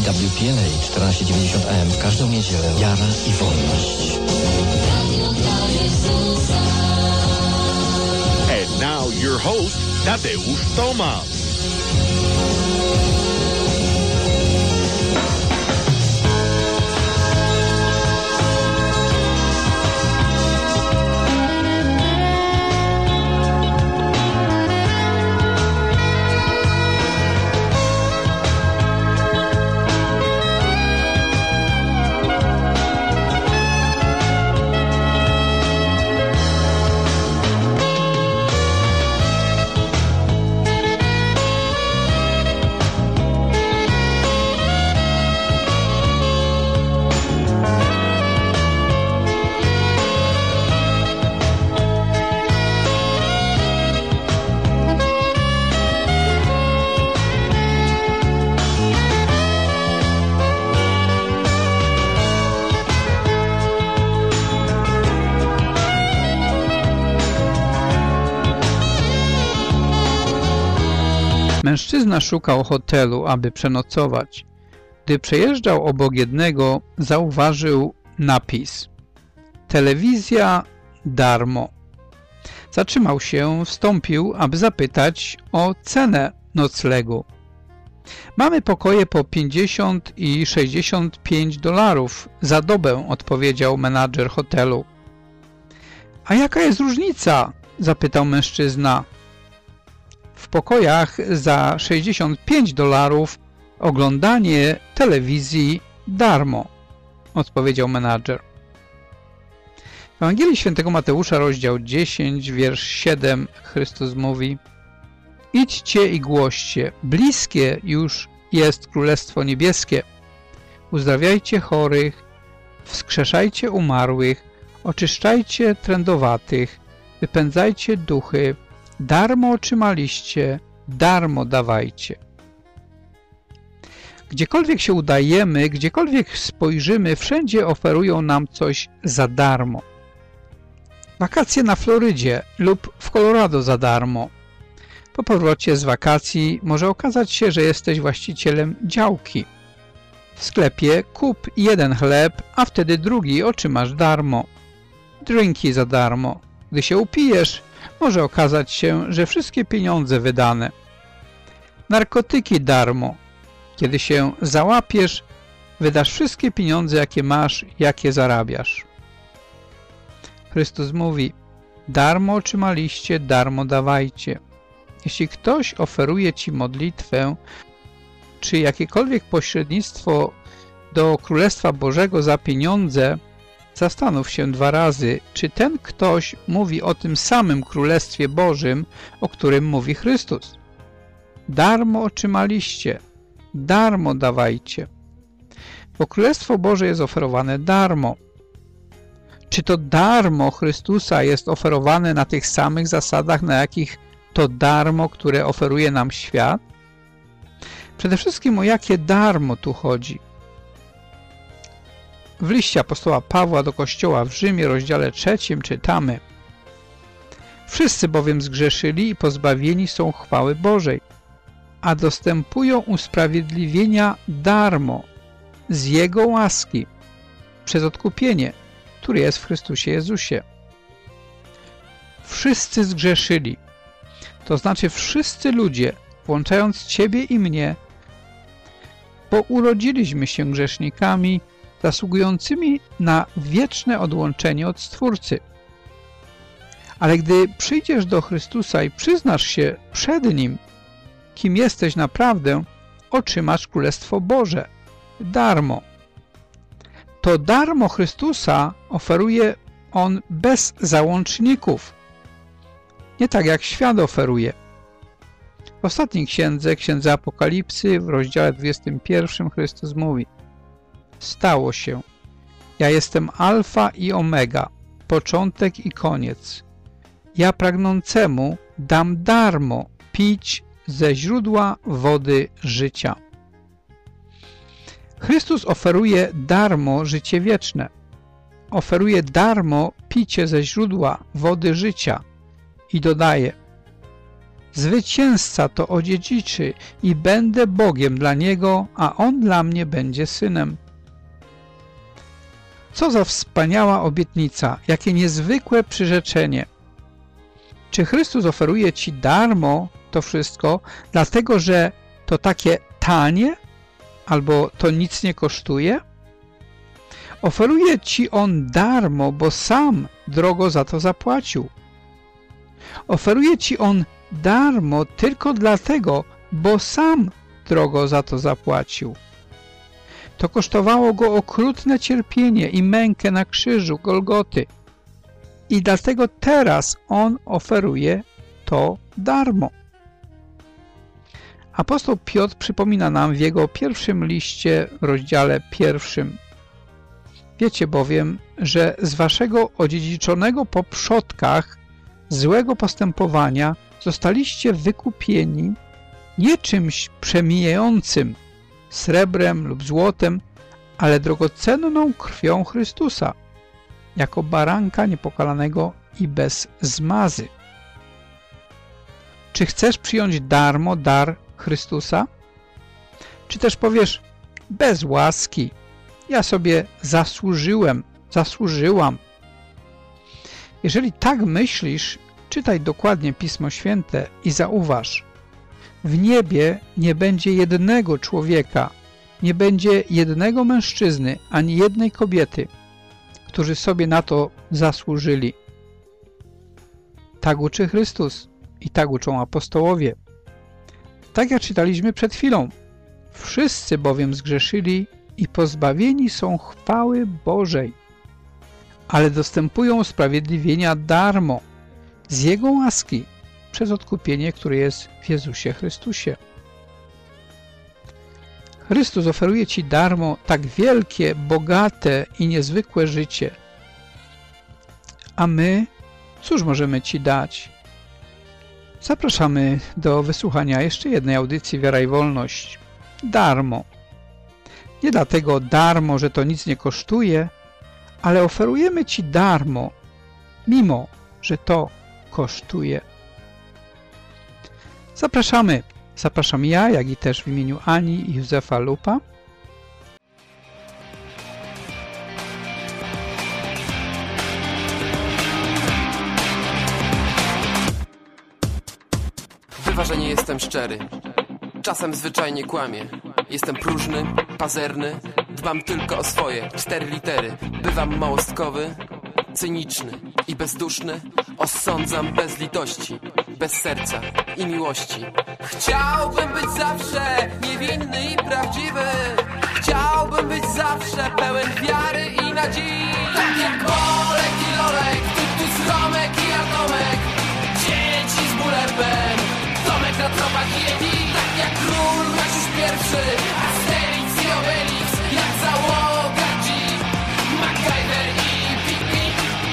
EWTN 1490 AM w każdą niedzielę. Wiara i wolność. And now your host, Tadeusz Tomasz. Mężczyzna szukał hotelu, aby przenocować. Gdy przejeżdżał obok jednego, zauważył napis: telewizja darmo. Zatrzymał się, wstąpił, aby zapytać o cenę noclegu. Mamy pokoje po 50 i 65 dolarów za dobę, odpowiedział menadżer hotelu. A jaka jest różnica? Zapytał mężczyzna. W pokojach za 65 dolarów oglądanie telewizji darmo, odpowiedział menadżer. W Ewangelii Świętego Mateusza, rozdział 10, wiersz 7, Chrystus mówi: idźcie i głoście, bliskie już jest Królestwo Niebieskie. Uzdrawiajcie chorych, wskrzeszajcie umarłych, oczyszczajcie trędowatych, wypędzajcie duchy, darmo otrzymaliście, darmo dawajcie. Gdziekolwiek się udajemy, gdziekolwiek spojrzymy, wszędzie oferują nam coś za darmo. Wakacje na Florydzie lub w Colorado za darmo. Po powrocie z wakacji może okazać się, że jesteś właścicielem działki. W sklepie kup jeden chleb, a wtedy drugi otrzymasz darmo. Drinki za darmo. Gdy się upijesz, może okazać się, że wszystkie pieniądze wydane. Narkotyki darmo. Kiedy się załapiesz, wydasz wszystkie pieniądze, jakie masz, jakie zarabiasz. Chrystus mówi: darmo otrzymaliście, darmo dawajcie. Jeśli ktoś oferuje ci modlitwę, czy jakiekolwiek pośrednictwo do Królestwa Bożego za pieniądze, zastanów się 2 razy, czy ten ktoś mówi o tym samym Królestwie Bożym, o którym mówi Chrystus. Darmo otrzymaliście, darmo dawajcie. Bo Królestwo Boże jest oferowane darmo. Czy to darmo Chrystusa jest oferowane na tych samych zasadach, na jakich to darmo, które oferuje nam świat? Przede wszystkim o jakie darmo tu chodzi? W liście apostoła Pawła do Kościoła w Rzymie, rozdziale 3 czytamy: wszyscy bowiem zgrzeszyli i pozbawieni są chwały Bożej, a dostępują usprawiedliwienia darmo, z Jego łaski, przez odkupienie, które jest w Chrystusie Jezusie. Wszyscy zgrzeszyli, to znaczy wszyscy ludzie, włączając Ciebie i mnie, bo urodziliśmy się grzesznikami, zasługującymi na wieczne odłączenie od Stwórcy. Ale gdy przyjdziesz do Chrystusa i przyznasz się przed Nim, kim jesteś naprawdę, otrzymasz Królestwo Boże darmo. To darmo Chrystusa oferuje On bez załączników, nie tak jak świat oferuje. W ostatniej księdze Apokalipsy, w rozdziale 21, Chrystus mówi: stało się. Ja jestem Alfa i Omega, początek i koniec. Ja pragnącemu dam darmo pić ze źródła wody życia. Chrystus oferuje darmo życie wieczne. Oferuje darmo picie ze źródła wody życia i dodaje: Zwycięzca to odziedziczy i będę Bogiem dla niego, a on dla mnie będzie synem. Co za wspaniała obietnica, jakie niezwykłe przyrzeczenie. Czy Chrystus oferuje ci darmo to wszystko, dlatego że to takie tanie, albo to nic nie kosztuje? Oferuje ci On darmo, bo sam drogo za to zapłacił. Oferuje ci On darmo tylko dlatego, bo sam drogo za to zapłacił. To kosztowało Go okrutne cierpienie i mękę na krzyżu Golgoty. I dlatego teraz On oferuje to darmo. Apostoł Piotr przypomina nam w jego pierwszym liście, w rozdziale 1. Wiecie bowiem, że z waszego odziedziczonego po przodkach złego postępowania zostaliście wykupieni nie czymś przemijającym, srebrem lub złotem, ale drogocenną krwią Chrystusa, jako baranka niepokalanego i bez zmazy. Czy chcesz przyjąć darmo dar Chrystusa? Czy też powiesz, bez łaski, ja sobie zasłużyłam. Jeżeli tak myślisz, czytaj dokładnie Pismo Święte i zauważ, w niebie nie będzie jednego człowieka, nie będzie jednego mężczyzny, ani jednej kobiety, którzy sobie na to zasłużyli. Tak uczy Chrystus i tak uczą apostołowie. Tak jak czytaliśmy przed chwilą, wszyscy bowiem zgrzeszyli i pozbawieni są chwały Bożej, ale dostępują usprawiedliwienia darmo, z Jego łaski, przez odkupienie, które jest w Jezusie Chrystusie. Chrystus oferuje ci darmo tak wielkie, bogate i niezwykłe życie. A my, cóż możemy ci dać? Zapraszamy do wysłuchania jeszcze jednej audycji Wiara i Wolność. Darmo. Nie dlatego darmo, że to nic nie kosztuje, ale oferujemy ci darmo, mimo że to kosztuje. Zapraszam ja, jak i też w imieniu Ani i Józefa Lupa. Bywa, że nie jestem szczery. Czasem zwyczajnie kłamię. Jestem próżny, pazerny, dbam tylko o swoje 4 litery. Bywam małostkowy, cyniczny i bezduszny. Osądzam bez litości, bez serca i miłości. Chciałbym być zawsze niewinny i prawdziwy. Chciałbym być zawsze pełen wiary i nadziei. Tak jak Olek i Lolek, Tytus, Romek i Atomek, dzieci z Bullerbem, Tomek na tropach Yeti. Tak jak król Maciuś I, Asterix i Obelix, jak załoga G, MacGyver i Pippi.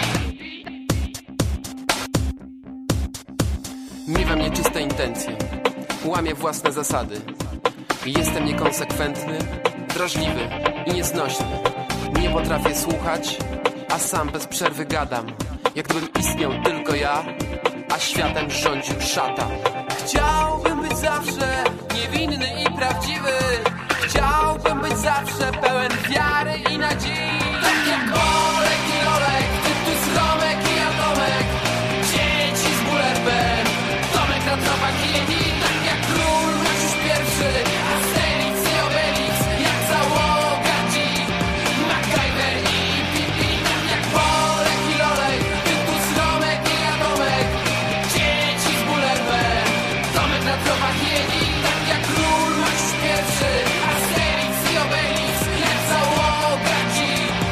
Miewam nieczyste intencje, łamię własne zasady. Jestem niekonsekwentny, drażliwy i nieznośny. Nie potrafię słuchać, a sam bez przerwy gadam, jak gdybym istniał tylko ja, a światem rządził szatan. Chciałbym być zawsze niewinny i prawdziwy. Chciałbym być zawsze pełen wiary i nadziei. Tak jak Olek i Lolek, Tytus, Romek i Atomek, dzieci z Bullerbem, Tomek na tropach Yeti. Tak jak król Maciuś I, Asterix i Obelix, jak załoga G, MacGyver i Pippi. Tak jak Olek i Lolek, Tytus, Romek i Atomek, dzieci z Bullerbem, Tomek na tropach Yeti. Tak jak król Maciuś I, Asterix i Obelix, jak załoga G,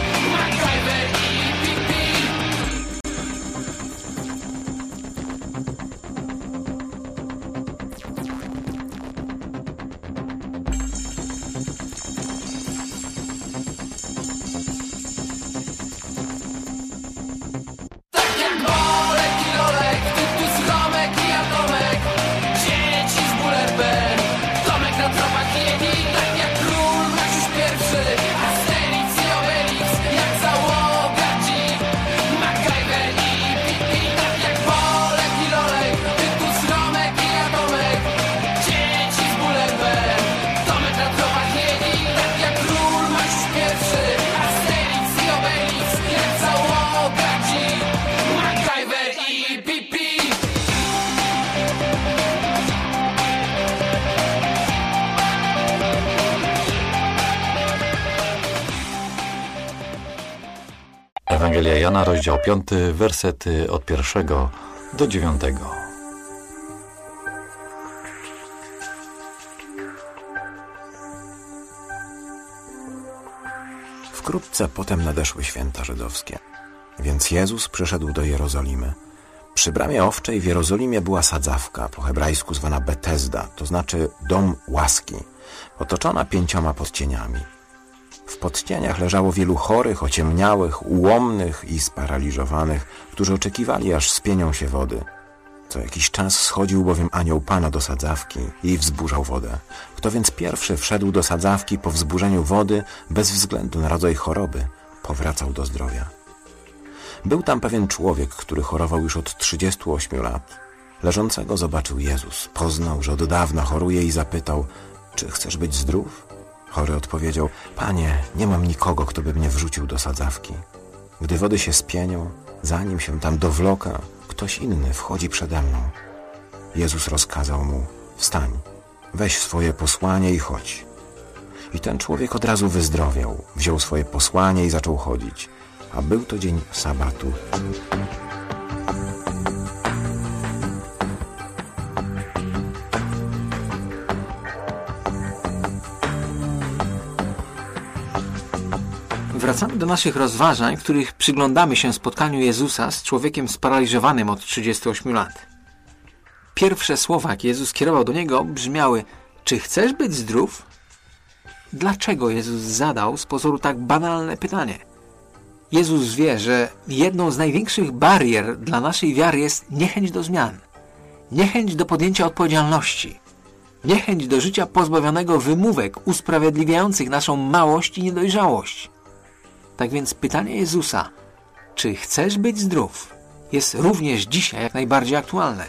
Ewangelia Jana, rozdział 5, wersety od 1 do 9. Wkrótce potem nadeszły święta żydowskie, więc Jezus przyszedł do Jerozolimy. Przy bramie owczej w Jerozolimie była sadzawka, po hebrajsku zwana Betesda, to znaczy dom łaski, otoczona 5 podcieniami. W podcieniach leżało wielu chorych, ociemniałych, ułomnych i sparaliżowanych, którzy oczekiwali, aż spienią się wody. Co jakiś czas schodził bowiem anioł Pana do sadzawki i wzburzał wodę. Kto więc pierwszy wszedł do sadzawki po wzburzeniu wody, bez względu na rodzaj choroby, powracał do zdrowia. Był tam pewien człowiek, który chorował już od 38 lat. Leżącego zobaczył Jezus, poznał, że od dawna choruje i zapytał: czy chcesz być zdrów? Chory odpowiedział: Panie, nie mam nikogo, kto by mnie wrzucił do sadzawki. Gdy wody się spienią, zanim się tam dowloka, ktoś inny wchodzi przede mną. Jezus rozkazał mu: wstań, weź swoje posłanie i chodź. I ten człowiek od razu wyzdrowiał, wziął swoje posłanie i zaczął chodzić. A był to dzień sabatu. Wracamy do naszych rozważań, w których przyglądamy się spotkaniu Jezusa z człowiekiem sparaliżowanym od 38 lat. Pierwsze słowa, jakie Jezus kierował do niego, brzmiały: czy chcesz być zdrów? Dlaczego Jezus zadał z pozoru tak banalne pytanie? Jezus wie, że jedną z największych barier dla naszej wiary jest niechęć do zmian, niechęć do podjęcia odpowiedzialności, niechęć do życia pozbawionego wymówek usprawiedliwiających naszą małość i niedojrzałość. Tak więc pytanie Jezusa, czy chcesz być zdrów, jest również dzisiaj jak najbardziej aktualne.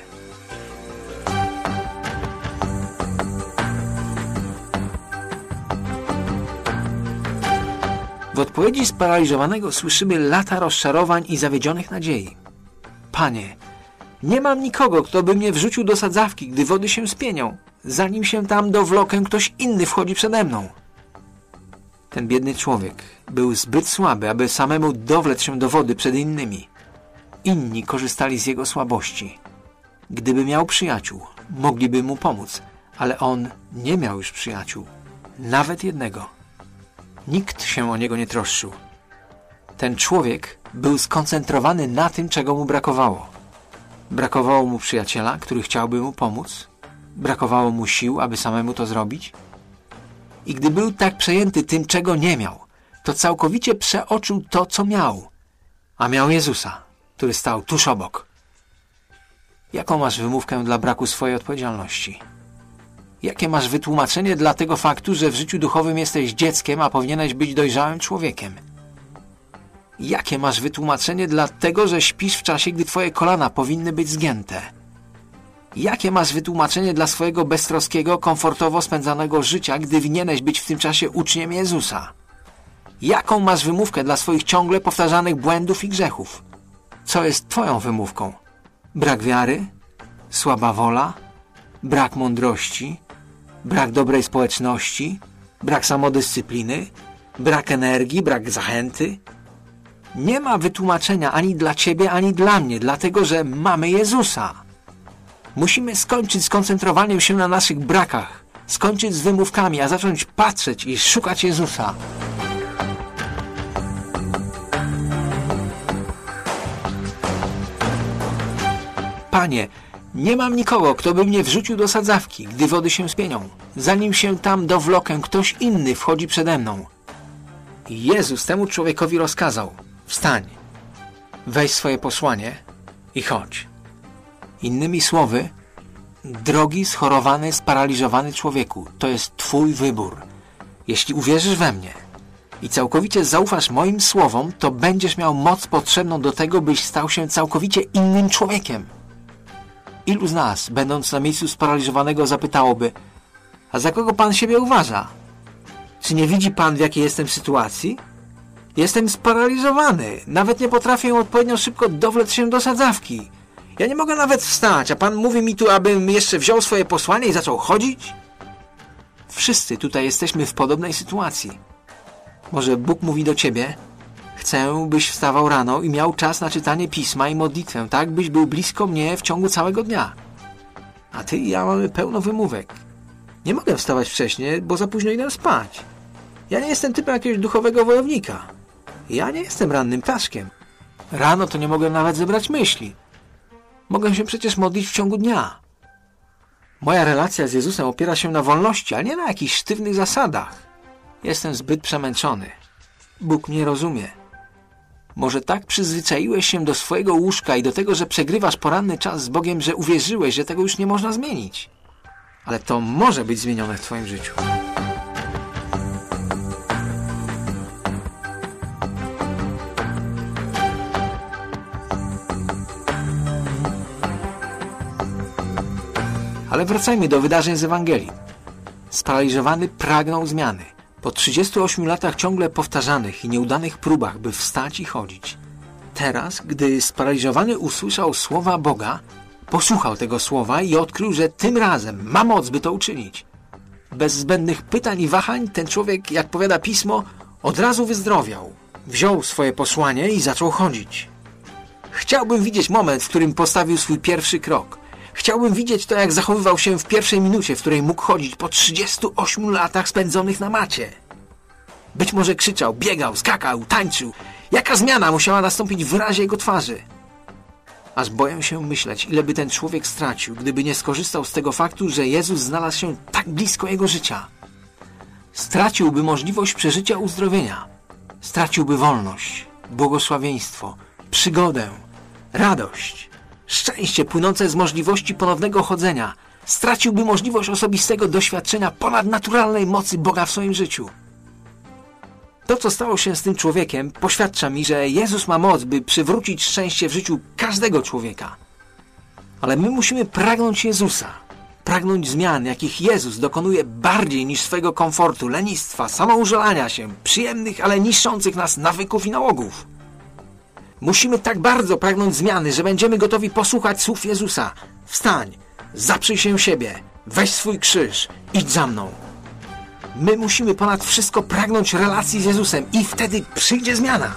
W odpowiedzi sparaliżowanego słyszymy lata rozczarowań i zawiedzionych nadziei. Panie, nie mam nikogo, kto by mnie wrzucił do sadzawki, gdy wody się spienią. Zanim się tam dowlokę, ktoś inny wchodzi przede mną. Ten biedny człowiek był zbyt słaby, aby samemu dowlec się do wody przed innymi. Inni korzystali z jego słabości. Gdyby miał przyjaciół, mogliby mu pomóc, ale on nie miał już przyjaciół. Nawet jednego. Nikt się o niego nie troszczył. Ten człowiek był skoncentrowany na tym, czego mu brakowało. Brakowało mu przyjaciela, który chciałby mu pomóc. Brakowało mu sił, aby samemu to zrobić. I gdy był tak przejęty tym, czego nie miał, to całkowicie przeoczył to, co miał. A miał Jezusa, który stał tuż obok. Jaką masz wymówkę dla braku swojej odpowiedzialności? Jakie masz wytłumaczenie dla tego faktu, że w życiu duchowym jesteś dzieckiem, a powinieneś być dojrzałym człowiekiem? Jakie masz wytłumaczenie dla tego, że śpisz w czasie, gdy twoje kolana powinny być zgięte? Jakie masz wytłumaczenie dla swojego beztroskiego, komfortowo spędzanego życia, gdy winieneś być w tym czasie uczniem Jezusa? Jaką masz wymówkę dla swoich ciągle powtarzanych błędów i grzechów? Co jest twoją wymówką? Brak wiary? Słaba wola? Brak mądrości? Brak dobrej społeczności? Brak samodyscypliny? Brak energii? Brak zachęty? Nie ma wytłumaczenia ani dla ciebie, ani dla mnie, dlatego że mamy Jezusa. Musimy skończyć z koncentrowaniem się na naszych brakach, skończyć z wymówkami, a zacząć patrzeć i szukać Jezusa. Panie, nie mam nikogo, kto by mnie wrzucił do sadzawki, gdy wody się spienią. Zanim się tam dowlokę, ktoś inny wchodzi przede mną. I Jezus temu człowiekowi rozkazał: wstań, weź swoje posłanie i chodź. Innymi słowy, drogi, schorowany, sparaliżowany człowieku, to jest twój wybór. Jeśli uwierzysz we mnie i całkowicie zaufasz moim słowom, to będziesz miał moc potrzebną do tego, byś stał się całkowicie innym człowiekiem. Ilu z nas, będąc na miejscu sparaliżowanego, zapytałoby: a za kogo pan siebie uważa? Czy nie widzi pan, w jakiej jestem sytuacji? Jestem sparaliżowany. Nawet nie potrafię odpowiednio szybko dowlec się do sadzawki. Ja nie mogę nawet wstać, a pan mówi mi tu, abym jeszcze wziął swoje posłanie i zaczął chodzić? Wszyscy tutaj jesteśmy w podobnej sytuacji. Może Bóg mówi do ciebie: chcę chcę, byś wstawał rano i miał czas na czytanie pisma i modlitwę, tak byś był blisko mnie w ciągu całego dnia. A ty i ja mamy pełno wymówek. Nie mogę wstawać wcześniej, bo za późno idę spać. Ja nie jestem typem jakiegoś duchowego wojownika. Ja nie jestem rannym ptaszkiem. Rano to nie mogę nawet zebrać myśli. Mogę się przecież modlić w ciągu dnia. Moja relacja z Jezusem opiera się na wolności, a nie na jakichś sztywnych zasadach. Jestem zbyt przemęczony. Bóg mnie rozumie. Może tak przyzwyczaiłeś się do swojego łóżka i do tego, że przegrywasz poranny czas z Bogiem, że uwierzyłeś, że tego już nie można zmienić. Ale to może być zmienione w twoim życiu. Ale wracajmy do wydarzeń z Ewangelii. Sparaliżowany pragnął zmiany. Po 38 latach ciągle powtarzanych i nieudanych próbach, by wstać i chodzić. Teraz, gdy sparaliżowany usłyszał słowa Boga, posłuchał tego słowa i odkrył, że tym razem ma moc, by to uczynić. Bez zbędnych pytań i wahań ten człowiek, jak powiada Pismo, od razu wyzdrowiał. Wziął swoje posłanie i zaczął chodzić. Chciałbym widzieć moment, w którym postawił swój pierwszy krok. Chciałbym widzieć to, jak zachowywał się w pierwszej minucie, w której mógł chodzić po 38 latach spędzonych na macie. Być może krzyczał, biegał, skakał, tańczył. Jaka zmiana musiała nastąpić w wyrazie jego twarzy? Aż boję się myśleć, ile by ten człowiek stracił, gdyby nie skorzystał z tego faktu, że Jezus znalazł się tak blisko jego życia. Straciłby możliwość przeżycia uzdrowienia. Straciłby wolność, błogosławieństwo, przygodę, radość. Szczęście płynące z możliwości ponownego chodzenia. Straciłby możliwość osobistego doświadczenia ponadnaturalnej mocy Boga w swoim życiu. To, co stało się z tym człowiekiem, poświadcza mi, że Jezus ma moc, by przywrócić szczęście w życiu każdego człowieka. Ale my musimy pragnąć Jezusa. Pragnąć zmian, jakich Jezus dokonuje bardziej niż swego komfortu, lenistwa, samoużalania się, przyjemnych, ale niszczących nas nawyków i nałogów. Musimy tak bardzo pragnąć zmiany, że będziemy gotowi posłuchać słów Jezusa. Wstań, zaprzyj się siebie, weź swój krzyż, idź za mną. My musimy ponad wszystko pragnąć relacji z Jezusem i wtedy przyjdzie zmiana.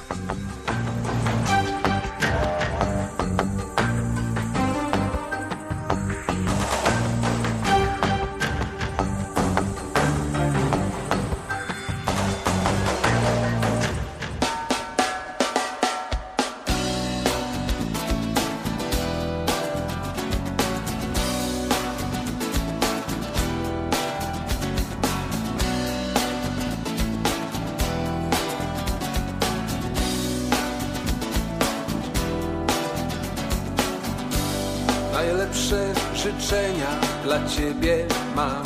Najlepsze życzenia dla Ciebie mam.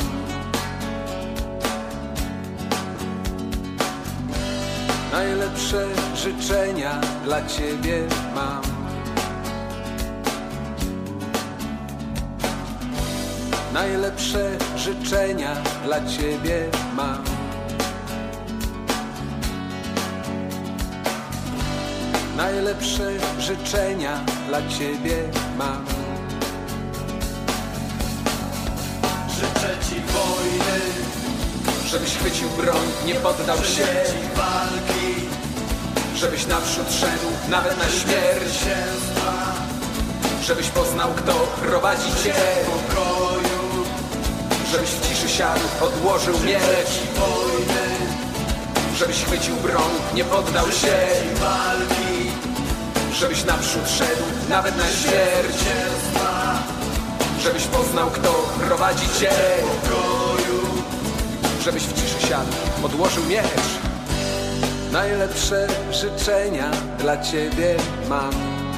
Najlepsze życzenia dla Ciebie mam. Najlepsze życzenia dla Ciebie mam. Najlepsze życzenia dla Ciebie mam. Życzę Ci wojny, żebyś chwycił broń, nie poddał się, walki, żebyś naprzód szedł nawet na śmierć, żebyś poznał, kto prowadzi Cię, pokoju, żebyś w ciszy siadł, odłożył miecz, wojny, żebyś chwycił broń, nie poddał się, walki, żebyś naprzód szedł nawet na śmierć, żebyś poznał, kto prowadzi Cię, pokoju, żebyś w ciszy siadł, odłożył miecz. Najlepsze życzenia dla Ciebie mam.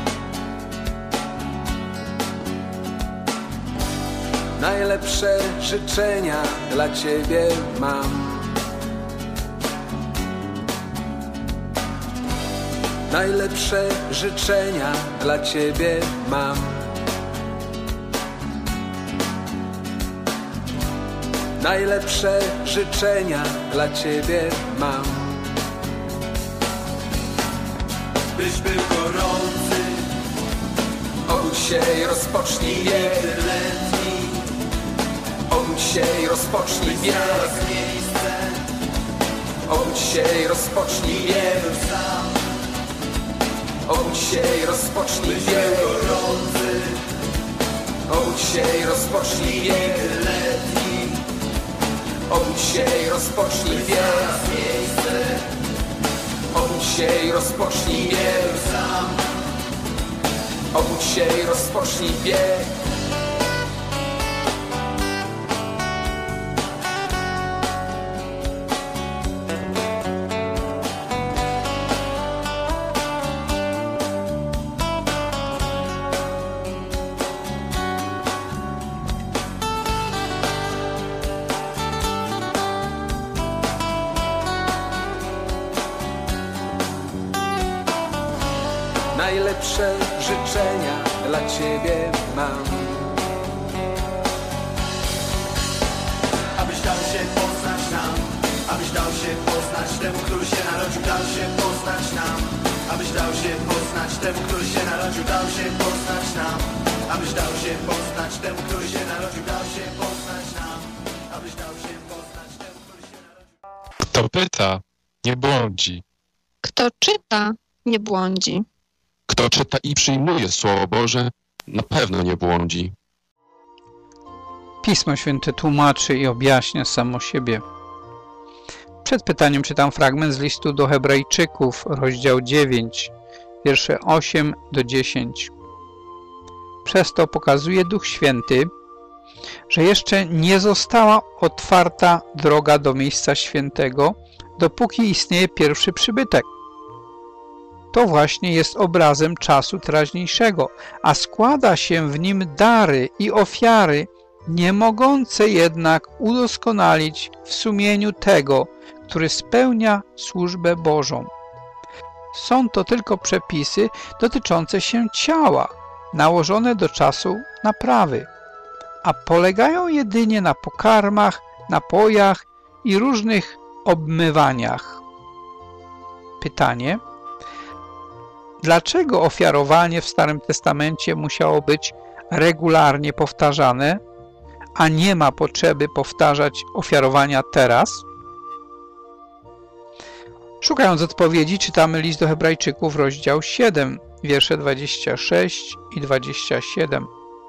Najlepsze życzenia dla Ciebie mam. Najlepsze życzenia dla Ciebie mam. Najlepsze życzenia dla Ciebie mam. Byś był gorący, obudź się i rozpocznij bieg. Obudź się i rozpocznij bieg. Obudź się i rozpocznij bieg. Obudź się i rozpocznij bieg. Obudź się i rozpocznij bieg. Obudź się i rozpocznij bieg. Obudź się i rozpocznij bieg. Obudź się i rozpocznij bieg. Najlepsze życzenia dla Ciebie mam. Abyś dał się poznać nam, abyś dał się poznać temu, który się narodził, dał się poznać nam. Abyś dał się poznać temu, który się narodził, dał się poznać nam. Abyś dał się poznać temu, który się narodził, dał się poznać nam. Abyś dał się poznać temu, który się narodził. Kto pyta, nie błądzi. Kto czyta, nie błądzi. Kto czyta i przyjmuje Słowo Boże, na pewno nie błądzi. Pismo Święte tłumaczy i objaśnia samo siebie. Przed pytaniem czytam fragment z listu do Hebrajczyków, rozdział 9, wiersze 8 do 10. Przez to pokazuje Duch Święty, że jeszcze nie została otwarta droga do miejsca świętego, dopóki istnieje pierwszy przybytek. To właśnie jest obrazem czasu teraźniejszego, a składa się w nim dary i ofiary, nie mogące jednak udoskonalić w sumieniu tego, który spełnia służbę Bożą. Są to tylko przepisy dotyczące się ciała, nałożone do czasu naprawy, a polegają jedynie na pokarmach, napojach i różnych obmywaniach. Pytanie: dlaczego ofiarowanie w Starym Testamencie musiało być regularnie powtarzane, a nie ma potrzeby powtarzać ofiarowania teraz? Szukając odpowiedzi, czytamy list do Hebrajczyków, rozdział 7, wiersze 26 i 27.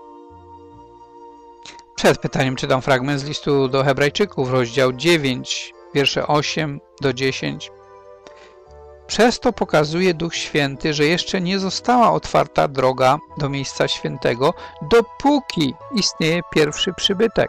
Przed pytaniem czytam fragment z listu do Hebrajczyków, rozdział 9, wiersze 8 do 10. Przez to pokazuje Duch Święty, że jeszcze nie została otwarta droga do miejsca świętego, dopóki istnieje pierwszy przybytek.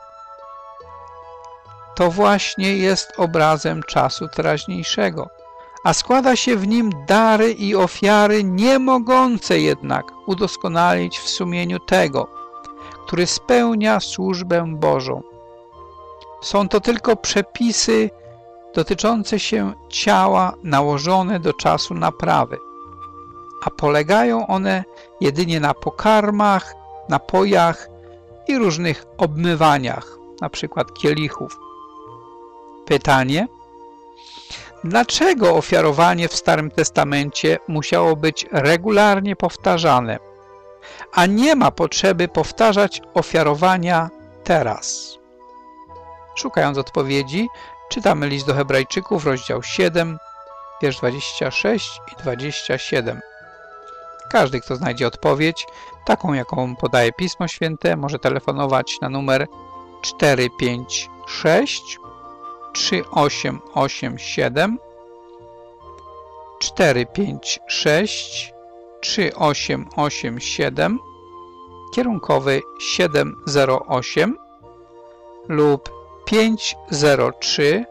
To właśnie jest obrazem czasu teraźniejszego, a składa się w nim dary i ofiary, nie mogące jednak udoskonalić w sumieniu tego, który spełnia służbę Bożą. Są to tylko przepisy dotyczące się ciała nałożone do czasu naprawy, a polegają one jedynie na pokarmach, napojach i różnych obmywaniach, na przykład kielichów. Pytanie: dlaczego ofiarowanie w Starym Testamencie musiało być regularnie powtarzane, a nie ma potrzeby powtarzać ofiarowania teraz? Szukając odpowiedzi, czytamy list do Hebrajczyków, rozdział 7, wiersz 26 i 27. Każdy, kto znajdzie odpowiedź, taką jaką podaje Pismo Święte, może telefonować na numer 456 3887 456 3887 kierunkowy 708 lub 503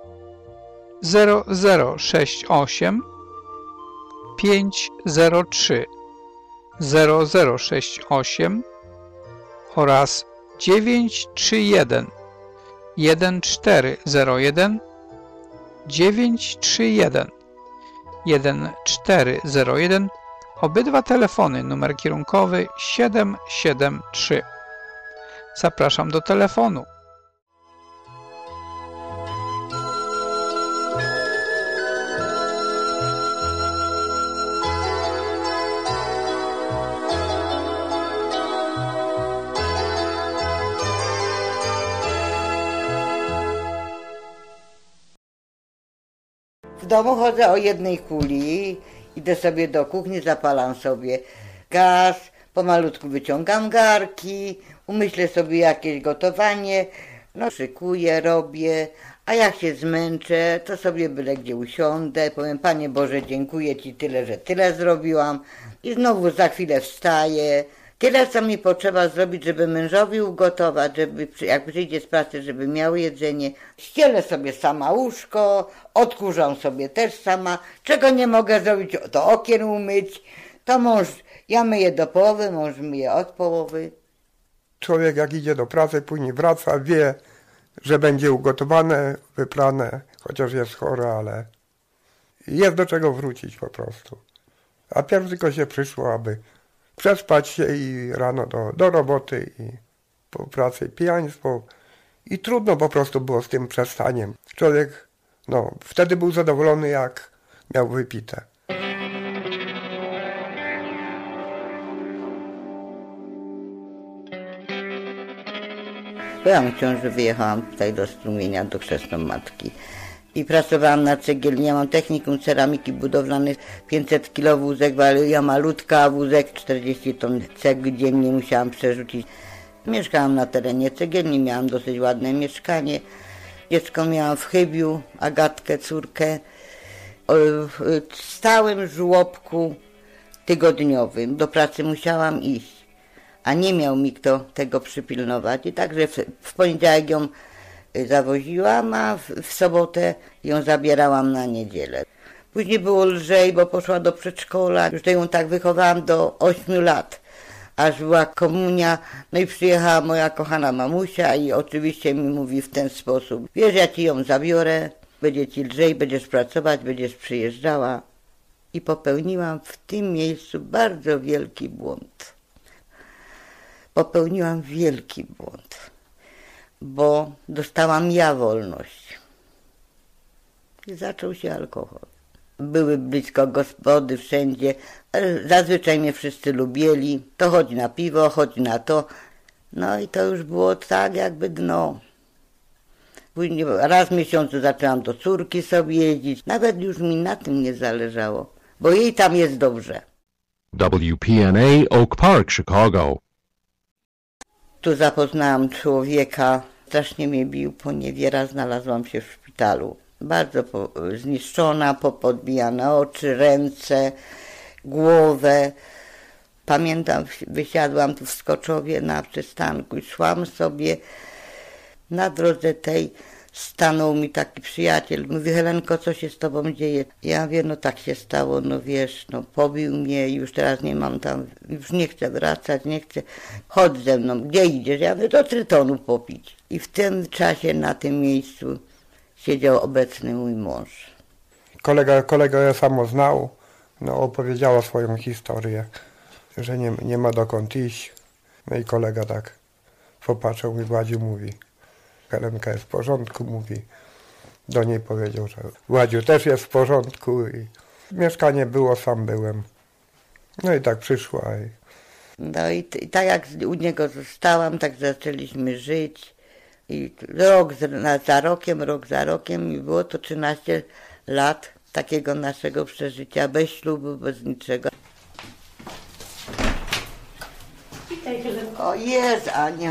0068 503 0068 oraz 931 1401 931 1401. Obydwa telefony, numer kierunkowy 773. Zapraszam do telefonu. W domu chodzę o jednej kuli, idę sobie do kuchni, zapalam sobie gaz, pomalutku wyciągam garki, umyślę sobie jakieś gotowanie, no szykuję, robię, a jak się zmęczę, to sobie byle gdzie usiądę, powiem, Panie Boże, dziękuję Ci tyle, że tyle zrobiłam i znowu za chwilę wstaję. Tyle, co mi potrzeba zrobić, żeby mężowi ugotować, żeby jak przyjdzie z pracy, żeby miał jedzenie. Ścielę sobie sama łóżko, odkurzam sobie też sama. Czego nie mogę zrobić, to okien umyć. To mąż, ja myję do połowy, mąż myje od połowy. Człowiek jak idzie do pracy, później wraca, wie, że będzie ugotowane, wyprane, chociaż jest chory, ale jest do czego wrócić po prostu. A pierw tylko się przyszło, aby przespać się i rano do roboty i po pracy pijaństwo. I trudno po prostu było z tym przestaniem. Człowiek, wtedy był zadowolony, jak miał wypite. Byłam w ciąży, wyjechałam tutaj do Strumienia, do chrzestną matki. I pracowałam na cegielni. Ja mam technikum ceramiki budowlanej, 500 kg wózek, ja malutka, wózek 40 ton cegły dziennie musiałam przerzucić. Mieszkałam na terenie cegielni, miałam dosyć ładne mieszkanie. Dziecko miałam w Chybiu, Agatkę, córkę, w stałym żłobku tygodniowym. Do pracy musiałam iść, a nie miał mi kto tego przypilnować. I także w poniedziałek ją zawoziłam, a w sobotę ją zabierałam na niedzielę. Później było lżej, bo poszła do przedszkola. Już ją tak wychowałam do 8 lat, aż była komunia. No i przyjechała moja kochana mamusia i oczywiście mi mówi w ten sposób: wiesz, ja ci ją zabiorę, będzie ci lżej, będziesz pracować, będziesz przyjeżdżała. I popełniłam w tym miejscu bardzo wielki błąd. Popełniłam wielki błąd, bo dostałam ja wolność. I zaczął się alkohol. Były blisko gospody, wszędzie. Zazwyczaj mnie wszyscy lubili. To chodź na piwo, chodź na to. No i to już było tak jakby dno. Później raz w miesiącu zaczęłam do córki sobie jeździć. Nawet już mi na tym nie zależało, bo jej tam jest dobrze. WPNA Oak Park, Chicago. Tu zapoznałam człowieka, strasznie mnie bił, poniewiera, znalazłam się w szpitalu. Bardzo zniszczona, popodbijane oczy, ręce, głowę. Pamiętam, wysiadłam tu w Skoczowie na przystanku i szłam sobie. Na drodze tej stanął mi taki przyjaciel. Mówi: Helenko, co się z tobą dzieje? Ja mówię: no tak się stało, no wiesz, no pobił mnie, już teraz nie mam tam, już nie chcę wracać, nie chcę. Chodź ze mną, gdzie idziesz? Ja mówię: do Trytonu popić. I w tym czasie na tym miejscu siedział obecny mój mąż. Kolega ja samo znał, opowiedziała swoją historię, że nie ma dokąd iść. No i kolega tak popatrzył mi, Władziu, mówi: Helenka jest w porządku, mówi. Do niej powiedział, że Władziu też jest w porządku i mieszkanie było, sam byłem. No i tak przyszła. No i tak jak u niego zostałam, tak zaczęliśmy żyć. I rok za rokiem i było to 13 lat takiego naszego przeżycia, bez ślubu, bez niczego. Witaj, Helenko. O, jest Ania.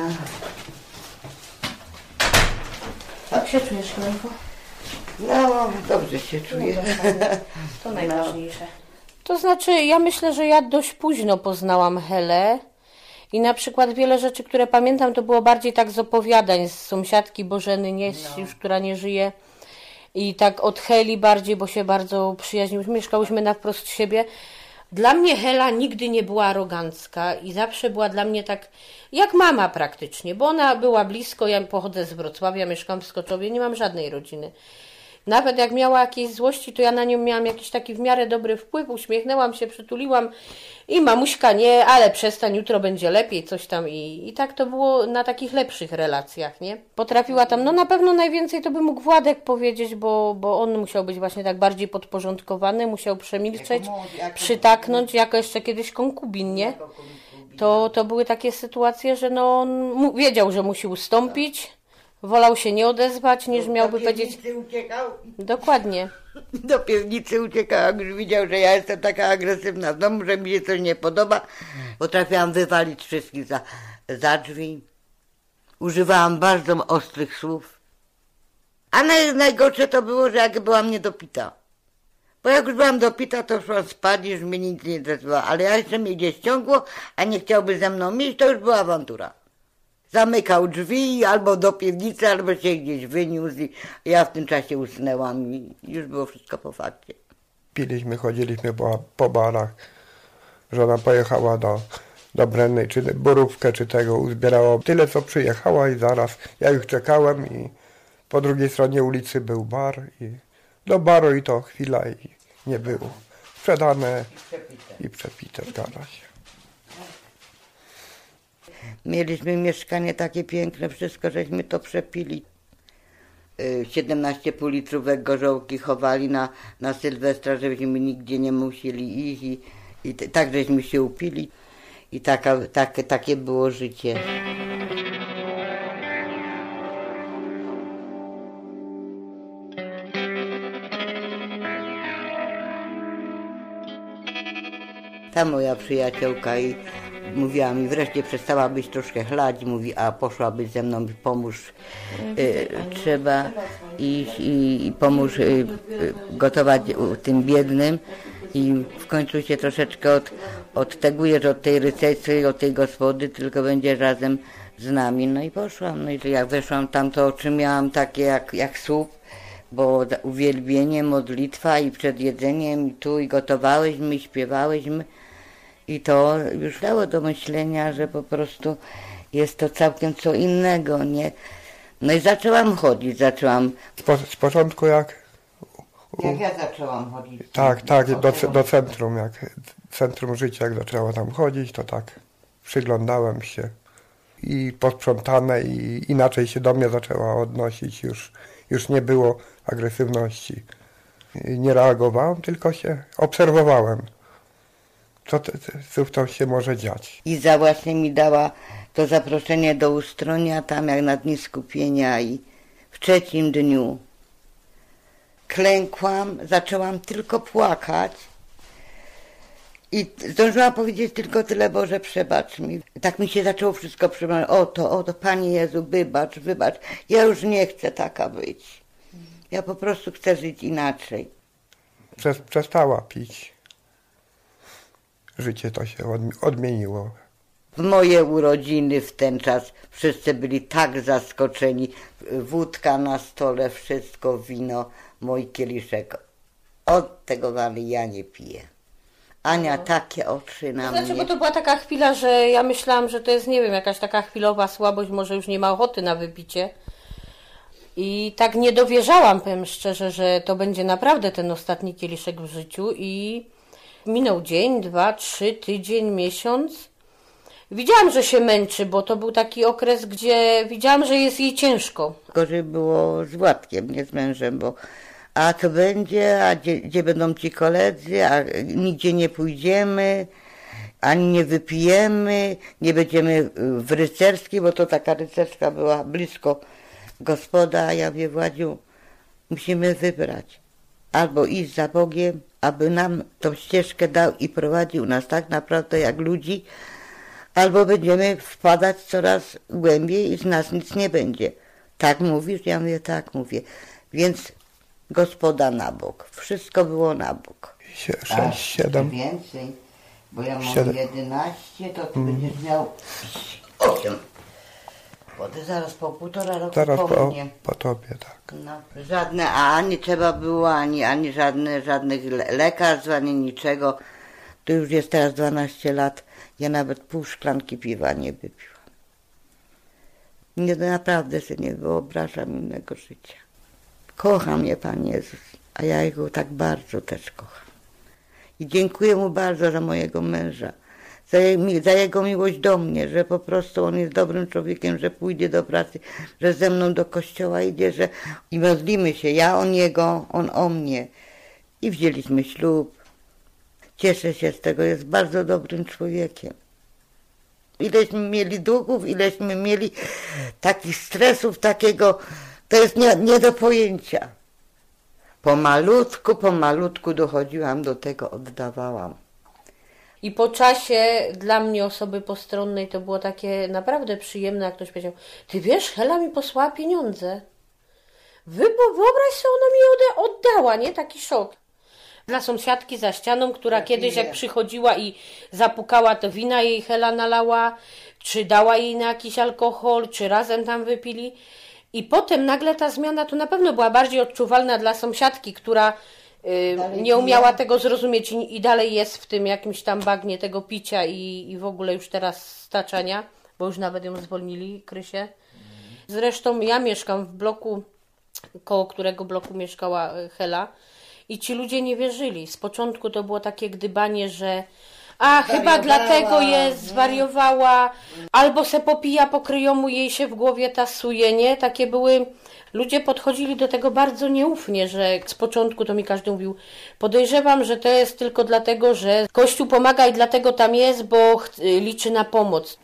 Jak się czujesz, Helenko? No, dobrze się czuję. To najważniejsze. To znaczy, ja myślę, że ja dość późno poznałam Helę i na przykład wiele rzeczy, które pamiętam, to było bardziej tak z opowiadań, z sąsiadki Bożeny, już która nie żyje. I tak od Heli bardziej, bo się bardzo przyjaźniłyśmy, mieszkałyśmy na wprost siebie. Dla mnie Hela nigdy nie była arogancka i zawsze była dla mnie tak jak mama praktycznie, bo ona była blisko, ja pochodzę z Wrocławia, mieszkam w Skoczowie, nie mam żadnej rodziny. Nawet jak miała jakieś złości, to ja na nią miałam jakiś taki w miarę dobry wpływ, uśmiechnęłam się, przytuliłam i mamuśka nie, ale przestań, jutro będzie lepiej, coś tam i tak to było na takich lepszych relacjach, nie? Potrafiła tam, no na pewno najwięcej to by mógł Władek powiedzieć, bo on musiał być właśnie tak bardziej podporządkowany, musiał przemilczeć, przytaknąć, jako jeszcze kiedyś konkubin, nie? To były takie sytuacje, że no on wiedział, że musi ustąpić, wolał się nie odezwać, niż miałby powiedzieć... Uciekał. Dokładnie. Do piwnicy uciekał, jak już widział, że ja jestem taka agresywna w domu, że mi się coś nie podoba. Potrafiłam wywalić wszystkich za drzwi. Używałam bardzo ostrych słów. A najgorsze to było, że jak byłam niedopita. Bo jak już byłam dopita, to szłam spać i już mnie nic nie interesowało. Ale jak jeszcze mnie gdzieś ciągło, a nie chciałby ze mną iść, to już była awantura. Zamykał drzwi albo do piwnicy, albo się gdzieś wyniósł i ja w tym czasie usnęłam i już było wszystko po fakcie. Piliśmy, chodziliśmy po barach. Żona pojechała do Brennej, czy Borówkę, czy tego, uzbierała tyle, co przyjechała i zaraz ja już czekałem i po drugiej stronie ulicy był bar i do baru i to chwila i nie było. Sprzedane i przepite, zgadza się. Mieliśmy mieszkanie takie piękne, wszystko żeśmy to przepili. 17 pół litrówek gorzołki chowali na Sylwestra, żebyśmy nigdzie nie musieli iść i tak żeśmy się upili i takie było życie. Ta moja przyjaciółka i mówiła mi, wreszcie przestała być troszkę chlać, mówi, a poszłabyś ze mną i pomóż, trzeba iść i pomóż gotować tym biednym i w końcu się troszeczkę odtegujesz od tej rycerstwa, od tej gospody, tylko będziesz razem z nami. No i poszłam, no i jak weszłam tam, to oczy miałam takie jak słup, bo uwielbienie, modlitwa i przed jedzeniem i tu i gotowałyśmy i śpiewałyśmy. I to już dało do myślenia, że po prostu jest to całkiem co innego, nie? No i zaczęłam chodzić, Z początku jak ja zaczęłam chodzić. Tak, do centrum, jak centrum życia, jak zaczęła tam chodzić, to tak przyglądałem się i posprzątane i inaczej się do mnie zaczęła odnosić, już nie było agresywności. Nie reagowałem, tylko się obserwowałem. Co to się może dziać. Iza właśnie mi dała to zaproszenie do Ustronia, tam jak na dni skupienia i w trzecim dniu klękłam, zaczęłam tylko płakać i zdążyłam powiedzieć tylko tyle, Boże, przebacz mi. Tak mi się zaczęło wszystko przypomnieć, oto, Panie Jezu, wybacz, ja już nie chcę taka być. Ja po prostu chcę żyć inaczej. Przestała pić. Życie to się odmieniło. W moje urodziny w ten czas wszyscy byli tak zaskoczeni. Wódka na stole, wszystko, wino, mój kieliszek. Od tego wali ja nie piję. Ania takie oczy na mnie. Bo to była taka chwila, że ja myślałam, że to jest, nie wiem, jakaś taka chwilowa słabość, może już nie ma ochoty na wypicie. I tak nie dowierzałam, powiem szczerze, że to będzie naprawdę ten ostatni kieliszek w życiu i minął dzień, 2, 3, tydzień, miesiąc. Widziałam, że się męczy, bo to był taki okres, gdzie widziałam, że jest jej ciężko. Gorzej było z Władkiem, nie z mężem, bo a co będzie, a gdzie będą ci koledzy, a nigdzie nie pójdziemy, ani nie wypijemy, nie będziemy w rycerskiej, bo to taka rycerska była blisko gospoda, a ja mówię, Władziu, musimy wybrać. Albo iść za Bogiem, aby nam tą ścieżkę dał i prowadził nas tak naprawdę jak ludzi, albo będziemy wpadać coraz głębiej i z nas nic nie będzie. Tak mówisz? Ja mówię, tak mówię. Więc gospoda na bok. Wszystko było na bok. 6, 7. Więcej, bo ja mam 11, to ty będziesz miał 8. Bo ty zaraz po 1,5 roku zaraz po mnie. Po tobie, tak. No, żadne, a nie trzeba było ani żadnych lekarstw, ani niczego. To już jest teraz 12 lat. Ja nawet pół szklanki piwa nie wypiłam. Nie, naprawdę sobie nie wyobrażam innego życia. Kocha mnie Pan Jezus, a ja Jego tak bardzo też kocham. I dziękuję Mu bardzo za mojego męża, za jego miłość do mnie, że po prostu on jest dobrym człowiekiem, że pójdzie do pracy, że ze mną do kościoła idzie, że i modlimy się, ja o niego, on o mnie. I wzięliśmy ślub. Cieszę się z tego, jest bardzo dobrym człowiekiem. ileśmy mieli długów, ileśmy mieli takich stresów, takiego, to jest nie do pojęcia. Pomalutku dochodziłam do tego, oddawałam. I po czasie dla mnie, osoby postronnej, to było takie naprawdę przyjemne, jak ktoś powiedział: ty wiesz, Hela mi posłała pieniądze. Wyobraź sobie, ona mi oddała, nie? Taki szok. Dla sąsiadki za ścianą, która kiedyś jak przychodziła i zapukała, to wina jej Hela nalała, czy dała jej na jakiś alkohol, czy razem tam wypili. I potem nagle ta zmiana to na pewno była bardziej odczuwalna dla sąsiadki, która nie umiała tego zrozumieć i dalej jest w tym jakimś tam bagnie tego picia i w ogóle już teraz staczania, bo już nawet ją zwolnili, Krysię. Zresztą ja mieszkam w bloku, koło którego bloku mieszkała Hela i ci ludzie nie wierzyli. Z początku to było takie gdybanie, że chyba dlatego jest, zwariowała, albo se popija po kryjomu, jej się w głowie tasuje, nie? Takie były, ludzie podchodzili do tego bardzo nieufnie, że z początku to mi każdy mówił: podejrzewam, że to jest tylko dlatego, że Kościół pomaga i dlatego tam jest, bo liczy na pomoc.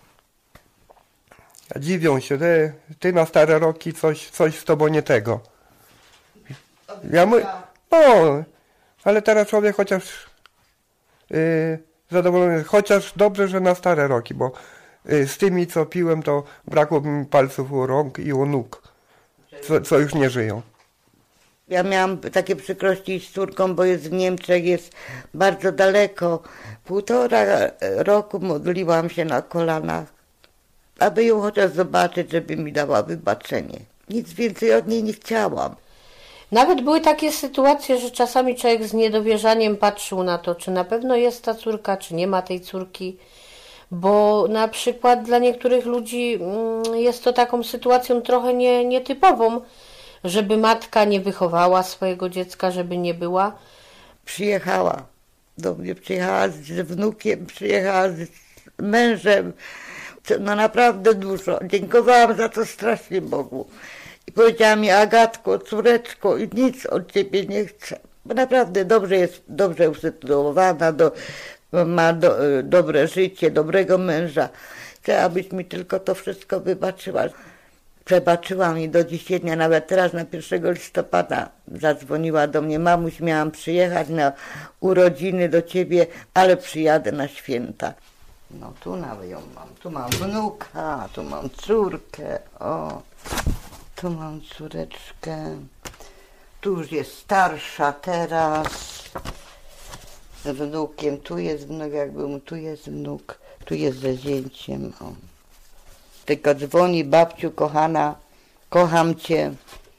Dziwią się, ty na stare roki coś z tobą nie tego. Ja mówię, ale teraz człowiek chociaż zadowolony, chociaż dobrze, że na stare roki, bo z tymi, co piłem, to brakło mi palców u rąk i u nóg, co już nie żyją. Ja miałam takie przykrości z córką, bo jest w Niemczech, jest bardzo daleko. 1,5 roku modliłam się na kolanach, aby ją chociaż zobaczyć, żeby mi dała wybaczenie. Nic więcej od niej nie chciałam. Nawet były takie sytuacje, że czasami człowiek z niedowierzaniem patrzył na to, czy na pewno jest ta córka, czy nie ma tej córki. Bo na przykład dla niektórych ludzi jest to taką sytuacją trochę nietypową, żeby matka nie wychowała swojego dziecka, żeby nie była. Przyjechała do mnie, przyjechała z wnukiem, przyjechała z mężem. No naprawdę dużo. Dziękowałam za to strasznie Bogu. I powiedziała mi: Agatko, córeczko, nic od ciebie nie chcę. Bo naprawdę dobrze usytuowana, ma dobre życie, dobrego męża. Chcę, abyś mi tylko to wszystko wybaczyła. Przebaczyła mi do dzisiaj dnia, nawet teraz na 1 listopada zadzwoniła do mnie: mamuś, miałam przyjechać na urodziny do ciebie, ale przyjadę na święta. No tu nawet ją mam, tu mam wnuka, tu mam córkę, tu mam córeczkę, tu już jest starsza teraz, z wnukiem, tu jest wnuk, tu jest wnuk, tu jest ze zięciem, Tylko dzwoni: babciu kochana, kocham cię.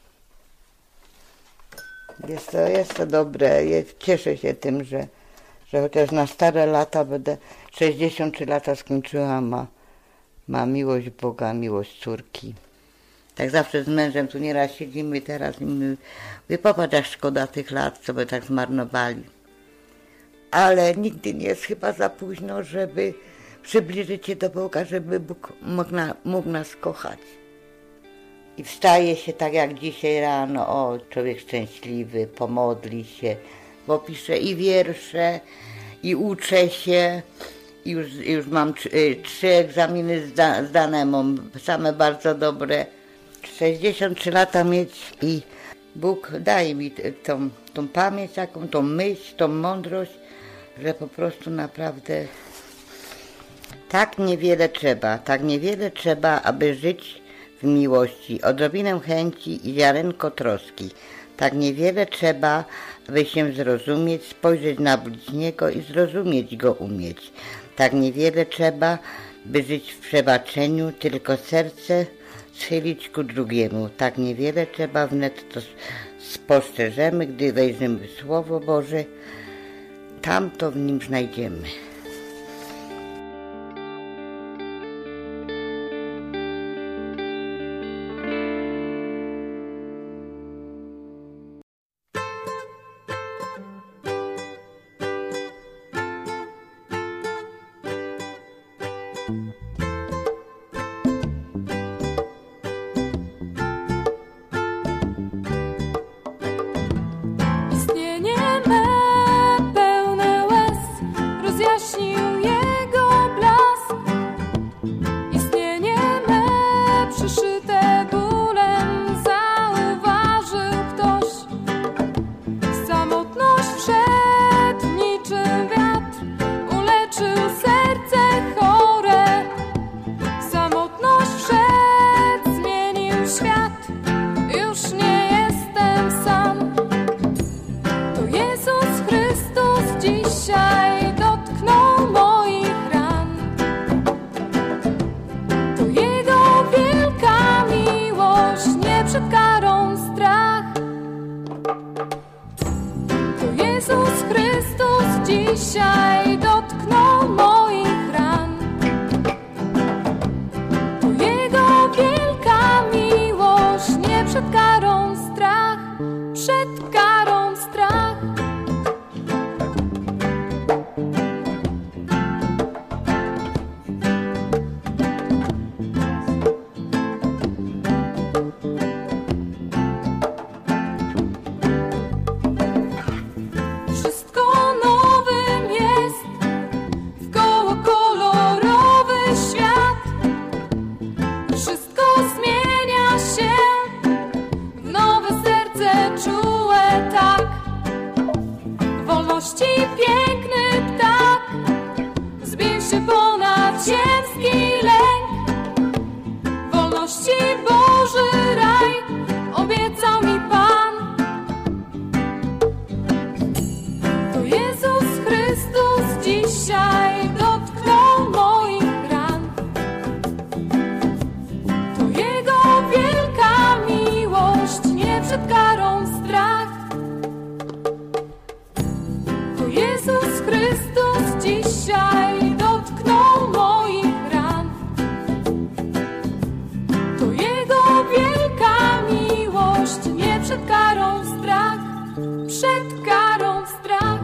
Jest to dobre, cieszę się tym, że chociaż na stare lata będę, 63 lata skończyłam, ma miłość Boga, miłość córki. Tak zawsze z mężem tu nieraz siedzimy i teraz mówię: popatrz, jak szkoda tych lat, co by tak zmarnowali. Ale nigdy nie jest chyba za późno, żeby przybliżyć się do Boga, żeby Bóg mógł nas kochać. I wstaje się tak jak dzisiaj rano, człowiek szczęśliwy, pomodli się, bo pisze i wiersze, i uczę się. Już mam 3 egzaminy zdane, mam same bardzo dobre. 63 lata mieć i Bóg daje mi tą pamięć taką, tą myśl, tą mądrość, że po prostu naprawdę tak niewiele trzeba, aby żyć w miłości, odrobinę chęci i ziarenko troski. Tak niewiele trzeba, aby się zrozumieć, spojrzeć na bliźniego i zrozumieć go umieć. Tak niewiele trzeba, by żyć w przebaczeniu, tylko serce schylić ku drugiemu. Tak niewiele trzeba, wnet to spostrzeżemy, gdy wejrzymy w Słowo Boże, tam to w nim znajdziemy. dzisiaj dotknął moich ran. To Jego wielka miłość, nie przed karą strach, przed karą strach. Piękny ptak zbił się ponad ziemski lęk. Wolności Boży raj obiecał mi Pan. To Jezus Chrystus dzisiaj dotknął moich ran. To Jego wielka miłość, nie przed karą strach. Jezus Chrystus dzisiaj dotknął moich ran. To Jego wielka miłość, nie przed karą strach, przed karą strach.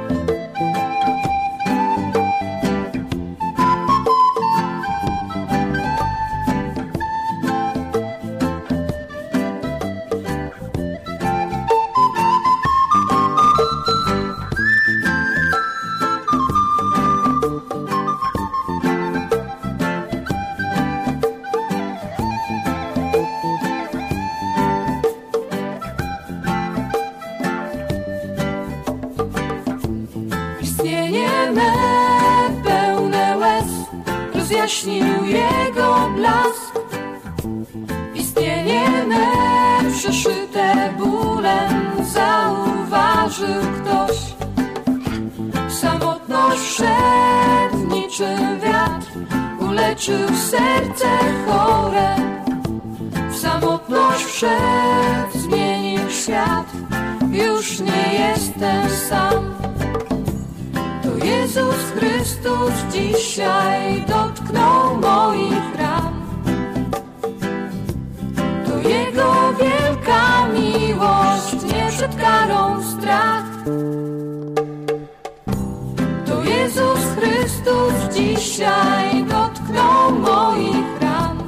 Rozjaśnił Jego blask. Istnienie me przeszyte bólem zauważył ktoś. Samotność wszedł niczym wiatr, uleczył serce chore. W samotność wszedł, zmienił świat, już nie jestem sam. To Jezus Chrystus dzisiaj dotknął moich ran. To Jego wielka miłość, nie przed karą strach. To Jezus Chrystus dzisiaj dotknął moich ran.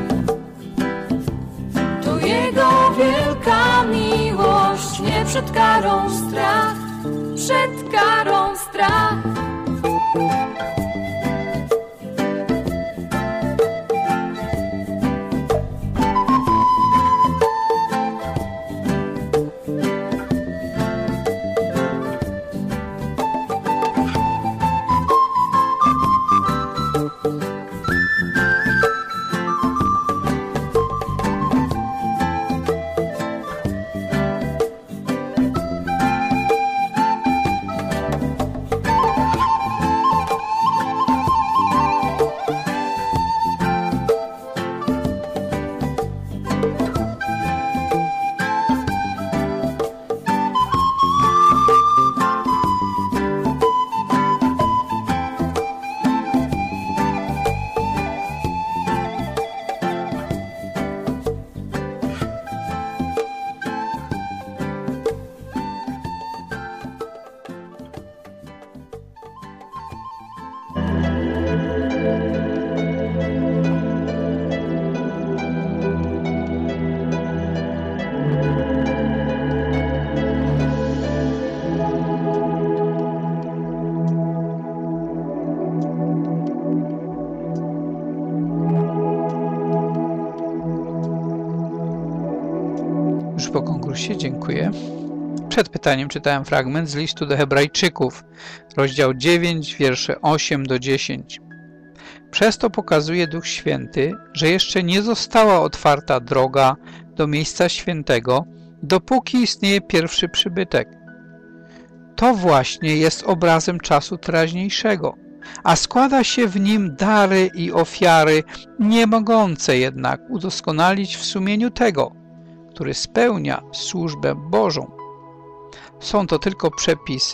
To Jego wielka miłość, nie przed karą strach, przed karą strach. Po konkursie, dziękuję. Przed pytaniem czytałem fragment z listu do Hebrajczyków, rozdział 9, wiersze 8 do 10. Przez to pokazuje Duch Święty, że jeszcze nie została otwarta droga do miejsca świętego, dopóki istnieje pierwszy przybytek. To właśnie jest obrazem czasu teraźniejszego, a składa się w nim dary i ofiary, nie mogące jednak udoskonalić w sumieniu tego, który spełnia służbę Bożą. Są to tylko przepisy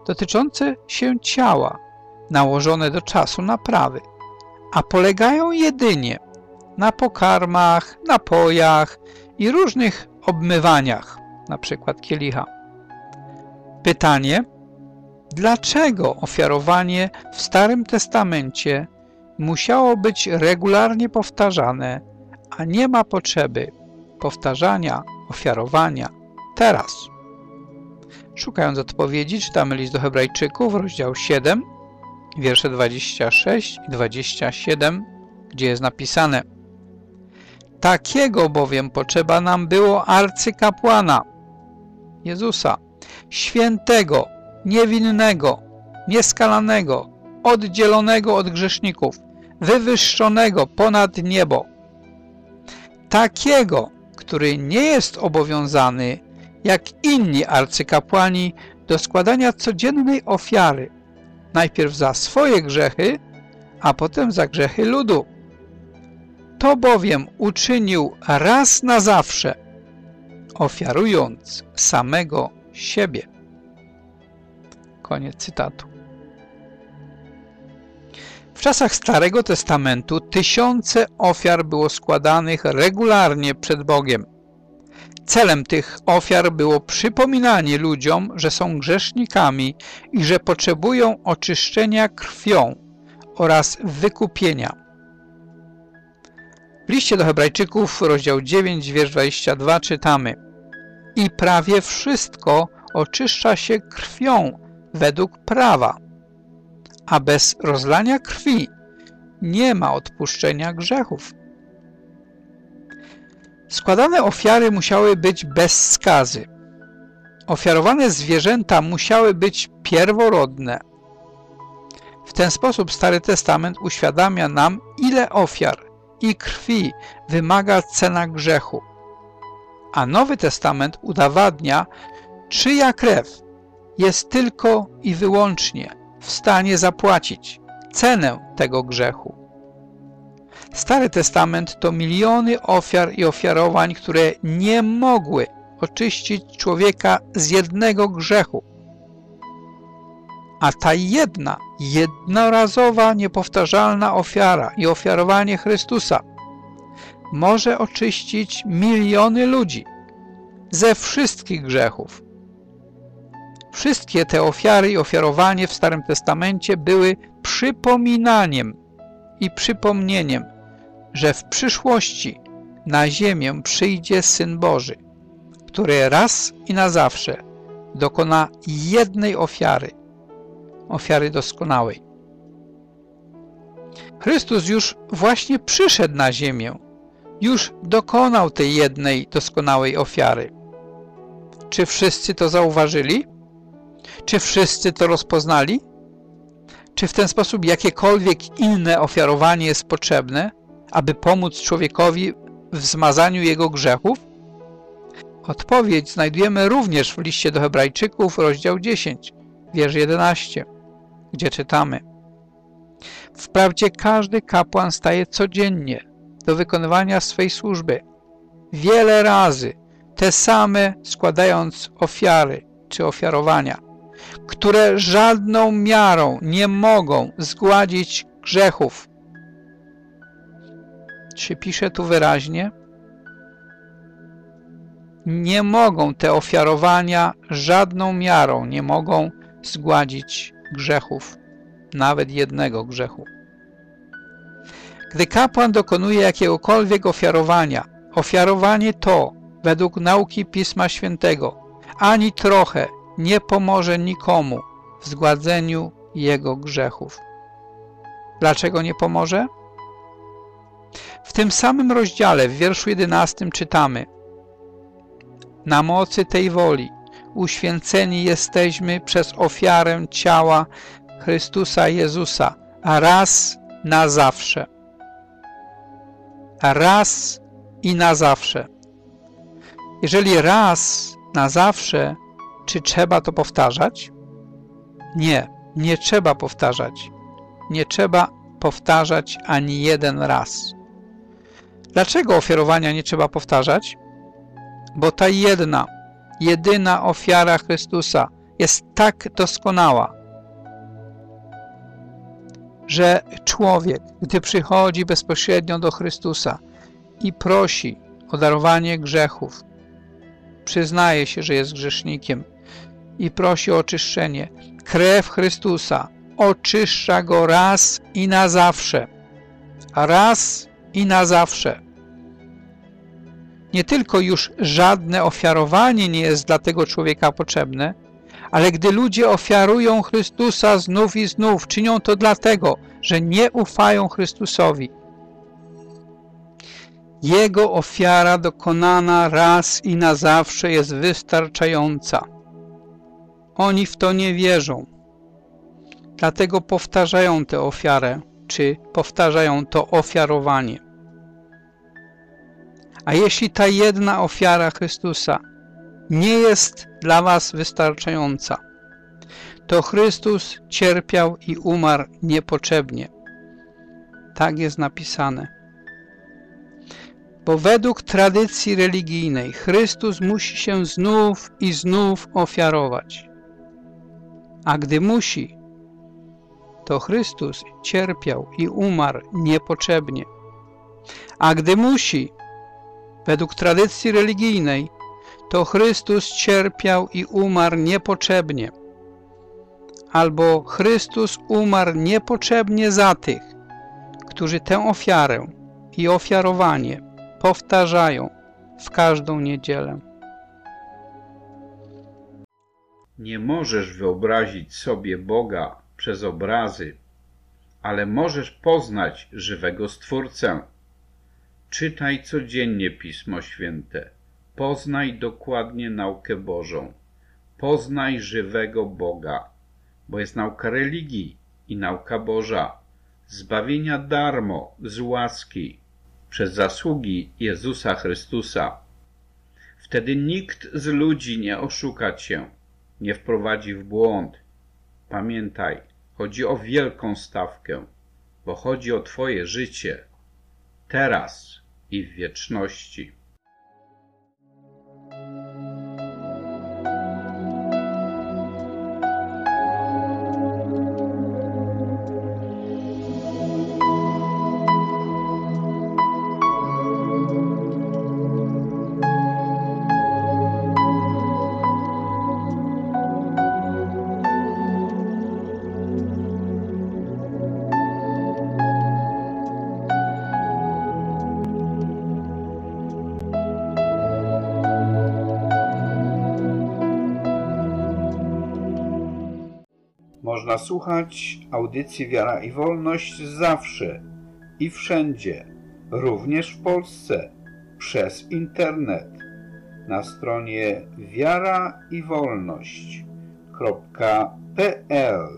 dotyczące się ciała, nałożone do czasu naprawy, a polegają jedynie na pokarmach, napojach i różnych obmywaniach, na przykład kielicha. Pytanie: dlaczego ofiarowanie w Starym Testamencie musiało być regularnie powtarzane, a nie ma potrzeby powtarzania ofiarowania teraz? Szukając odpowiedzi, czytamy list do Hebrajczyków, rozdział 7, wiersze 26 i 27, gdzie jest napisane: takiego bowiem potrzeba nam było arcykapłana, Jezusa, świętego, niewinnego, nieskalanego, oddzielonego od grzeszników, wywyższonego ponad niebo. Takiego, który nie jest obowiązany, jak inni arcykapłani, do składania codziennej ofiary, najpierw za swoje grzechy, a potem za grzechy ludu. To bowiem uczynił raz na zawsze, ofiarując samego siebie. Koniec cytatu. W czasach Starego Testamentu tysiące ofiar było składanych regularnie przed Bogiem. Celem tych ofiar było przypominanie ludziom, że są grzesznikami i że potrzebują oczyszczenia krwią oraz wykupienia. W liście do Hebrajczyków, rozdział 9, wiersz 22 czytamy: i prawie wszystko oczyszcza się krwią według prawa, a bez rozlania krwi nie ma odpuszczenia grzechów. Składane ofiary musiały być bez skazy. Ofiarowane zwierzęta musiały być pierworodne. W ten sposób Stary Testament uświadamia nam, ile ofiar i krwi wymaga cena grzechu, a Nowy Testament udowadnia, czyja krew jest tylko i wyłącznie w stanie zapłacić cenę tego grzechu. Stary Testament to miliony ofiar i ofiarowań, które nie mogły oczyścić człowieka z jednego grzechu. A ta jednorazowa, niepowtarzalna ofiara i ofiarowanie Chrystusa może oczyścić miliony ludzi ze wszystkich grzechów. Wszystkie te ofiary i ofiarowanie w Starym Testamencie były przypominaniem i przypomnieniem, że w przyszłości na ziemię przyjdzie Syn Boży, który raz i na zawsze dokona jednej ofiary, ofiary doskonałej. Chrystus już właśnie przyszedł na ziemię, już dokonał tej jednej doskonałej ofiary. Czy wszyscy to zauważyli? Czy wszyscy to rozpoznali? Czy w ten sposób jakiekolwiek inne ofiarowanie jest potrzebne, aby pomóc człowiekowi w zmazaniu jego grzechów? Odpowiedź znajdujemy również w liście do Hebrajczyków, rozdział 10, wiersz 11, gdzie czytamy: wprawdzie każdy kapłan staje codziennie do wykonywania swej służby, wiele razy te same składając ofiary czy ofiarowania, które żadną miarą nie mogą zgładzić grzechów. Czy pisze tu wyraźnie? Nie mogą te ofiarowania żadną miarą nie mogą zgładzić grzechów, nawet jednego grzechu. Gdy kapłan dokonuje jakiegokolwiek ofiarowania, ofiarowanie to, według nauki Pisma Świętego, ani trochę nie pomoże nikomu w zgładzeniu jego grzechów. Dlaczego nie pomoże? W tym samym rozdziale, w wierszu 11 czytamy: na mocy tej woli uświęceni jesteśmy przez ofiarę ciała Chrystusa Jezusa, a raz na zawsze. Raz i na zawsze. Jeżeli raz na zawsze, czy trzeba to powtarzać? Nie, nie trzeba powtarzać. Nie trzeba powtarzać ani jeden raz. Dlaczego ofiarowania nie trzeba powtarzać? Bo ta jedyna ofiara Chrystusa jest tak doskonała, że człowiek, gdy przychodzi bezpośrednio do Chrystusa i prosi o darowanie grzechów, przyznaje się, że jest grzesznikiem i prosi o oczyszczenie, krew Chrystusa oczyszcza go raz i na zawsze. Raz i na zawsze. Nie tylko już żadne ofiarowanie nie jest dla tego człowieka potrzebne, ale gdy ludzie ofiarują Chrystusa znów i znów, czynią to dlatego, że nie ufają Chrystusowi. Jego ofiara dokonana raz i na zawsze jest wystarczająca. Oni w to nie wierzą. Dlatego powtarzają tę ofiarę, czy powtarzają to ofiarowanie. A jeśli ta jedna ofiara Chrystusa nie jest dla was wystarczająca, to Chrystus cierpiał i umarł niepotrzebnie. Tak jest napisane. Bo według tradycji religijnej Chrystus musi się znów i znów ofiarować. A gdy musi, to Chrystus cierpiał i umarł niepotrzebnie. A gdy musi, według tradycji religijnej, to Chrystus cierpiał i umarł niepotrzebnie. Albo Chrystus umarł niepotrzebnie za tych, którzy tę ofiarę i ofiarowanie powtarzają w każdą niedzielę. Nie możesz wyobrazić sobie Boga przez obrazy, ale możesz poznać żywego Stwórcę. Czytaj codziennie Pismo Święte. Poznaj dokładnie naukę Bożą. Poznaj żywego Boga, bo jest nauka religii i nauka Boża, zbawienia darmo, z łaski, przez zasługi Jezusa Chrystusa. Wtedy nikt z ludzi nie oszuka cię, nie wprowadzi w błąd. Pamiętaj, chodzi o wielką stawkę, bo chodzi o twoje życie, teraz i w wieczności. Można słuchać audycji Wiara i Wolność zawsze i wszędzie, również w Polsce, przez internet, na stronie wiaraiwolność.pl.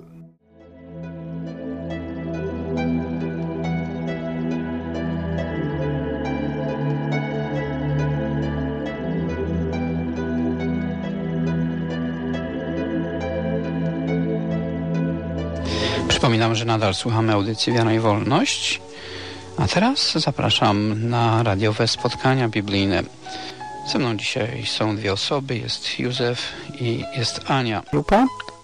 Przypominam, że nadal słuchamy audycji Wiara i Wolność, a teraz zapraszam na radiowe spotkania biblijne. Ze mną dzisiaj są dwie osoby, jest Józef i jest Ania. Grupa?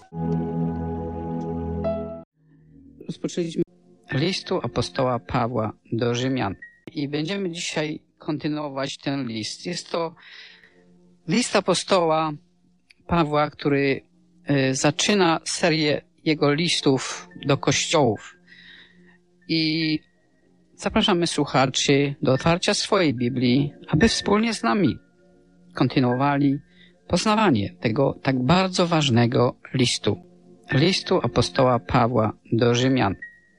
Rozpoczęliśmy listu apostoła Pawła do Rzymian i będziemy dzisiaj kontynuować ten list. Jest to list apostoła Pawła, który zaczyna serię jego listów do kościołów. I zapraszamy słuchaczy do otwarcia swojej Biblii, aby wspólnie z nami kontynuowali poznawanie tego tak bardzo ważnego listu apostoła Pawła do Rzymian.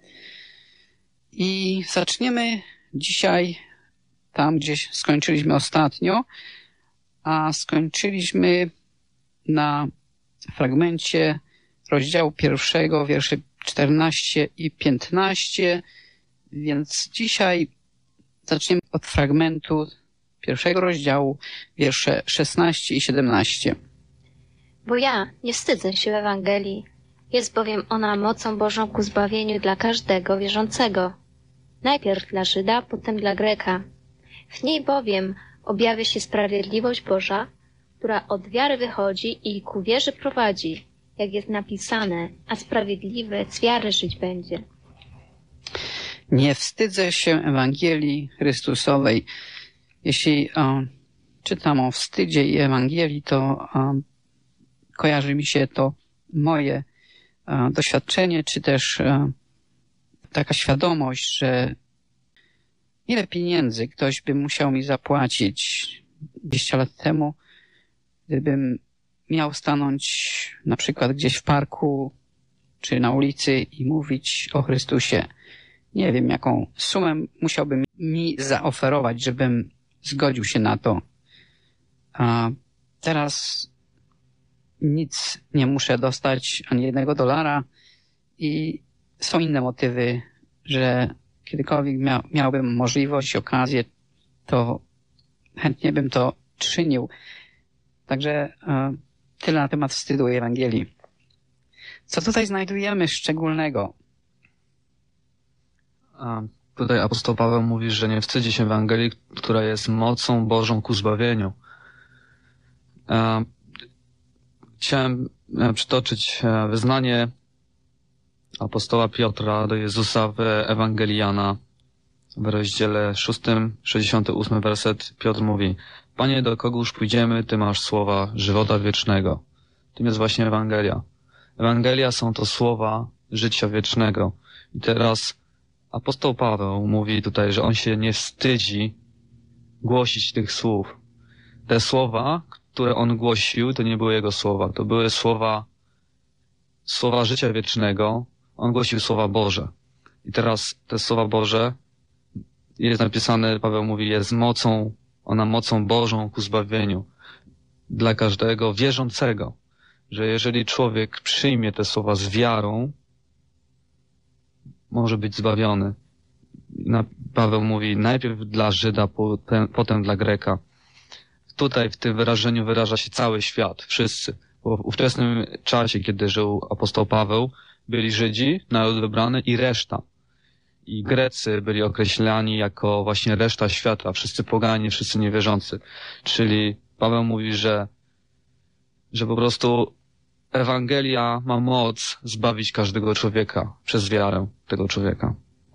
I zaczniemy dzisiaj tam, gdzie skończyliśmy ostatnio, a skończyliśmy na fragmencie rozdziału 1, wiersze 14 i 15, więc dzisiaj zaczniemy od fragmentu 1 rozdziału, wiersze 16 i 17. Bo ja nie wstydzę się Ewangelii, jest bowiem ona mocą Bożą ku zbawieniu dla każdego wierzącego. Najpierw dla Żyda, potem dla Greka. W niej bowiem objawia się sprawiedliwość Boża, która od wiary wychodzi i ku wierze prowadzi, jak jest napisane, a sprawiedliwy z wiary żyć będzie. Nie wstydzę się Ewangelii Chrystusowej. Jeśli czytam o wstydzie i Ewangelii, to kojarzy mi się to moje doświadczenie, czy też taka świadomość, że ile pieniędzy ktoś by musiał mi zapłacić 20 lat temu, gdybym miał stanąć na przykład gdzieś w parku czy na ulicy i mówić o Chrystusie. Nie wiem, jaką sumę musiałby mi zaoferować, żebym zgodził się na to. A teraz nic nie muszę dostać, ani $1 i są inne motywy, że kiedykolwiek miałbym możliwość, okazję, to chętnie bym to czynił. Także tyle na temat wstydu Ewangelii. Co tutaj znajdujemy szczególnego? Tutaj apostoł Paweł mówi, że nie wstydzi się Ewangelii, która jest mocą Bożą ku zbawieniu. Chciałem przytoczyć wyznanie apostoła Piotra do Jezusa w Ewangelii Jana. W rozdziale 6, 68 werset Piotr mówi: Panie, do kogóż pójdziemy, Ty masz słowa żywota wiecznego. Tym jest właśnie Ewangelia. Ewangelia są to słowa życia wiecznego. I teraz apostoł Paweł mówi tutaj, że on się nie wstydzi głosić tych słów. Te słowa, które on głosił, to nie były jego słowa. To były słowa życia wiecznego. On głosił słowa Boże. I teraz te słowa Boże, jest napisane, Paweł mówi, jest mocą Bożą ku zbawieniu dla każdego wierzącego. Że jeżeli człowiek przyjmie te słowa z wiarą, może być zbawiony. Paweł mówi najpierw dla Żyda, potem dla Greka. Tutaj w tym wyrażeniu wyraża się cały świat, wszyscy. Bo w ówczesnym czasie, kiedy żył apostoł Paweł, byli Żydzi, naród wybrany i reszta. I Grecy byli określani jako właśnie reszta świata, wszyscy poganie, wszyscy niewierzący. Czyli Paweł mówi, że po prostu Ewangelia ma moc zbawić każdego człowieka przez wiarę tego człowieka.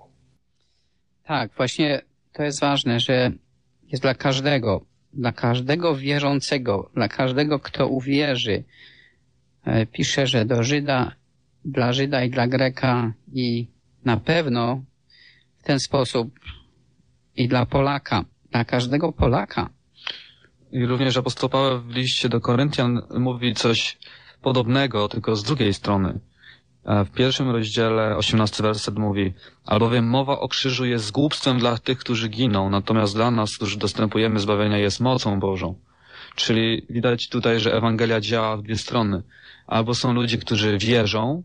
Tak, właśnie to jest ważne, że jest dla każdego wierzącego, dla każdego, kto uwierzy. Pisze, że dla Żyda i dla Greka i na pewno w ten sposób i dla Polaka, dla każdego Polaka. I również apostoł Paweł w liście do Koryntian mówi coś podobnego, tylko z drugiej strony. W 1 rozdziale 18 werset mówi: albowiem mowa o krzyżu jest głupstwem dla tych, którzy giną, natomiast dla nas, którzy dostępujemy zbawienia, jest mocą Bożą. Czyli widać tutaj, że Ewangelia działa w dwie strony. Albo są ludzie, którzy wierzą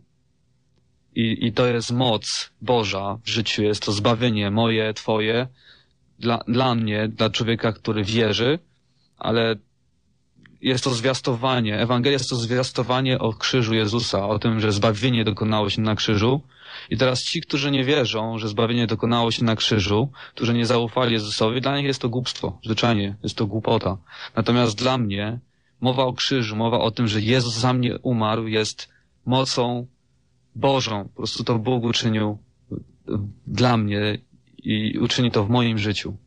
i to jest moc Boża w życiu, jest to zbawienie moje, twoje, dla mnie, dla człowieka, który wierzy, ale jest to zwiastowanie. Ewangelia jest to zwiastowanie o krzyżu Jezusa, o tym, że zbawienie dokonało się na krzyżu. I teraz ci, którzy nie wierzą, że zbawienie dokonało się na krzyżu, którzy nie zaufali Jezusowi, dla nich jest to głupstwo. Zwyczajnie, jest to głupota. Natomiast dla mnie mowa o krzyżu, mowa o tym, że Jezus za mnie umarł, jest mocą Bożą. Po prostu to Bóg uczynił dla mnie i uczyni to w moim życiu.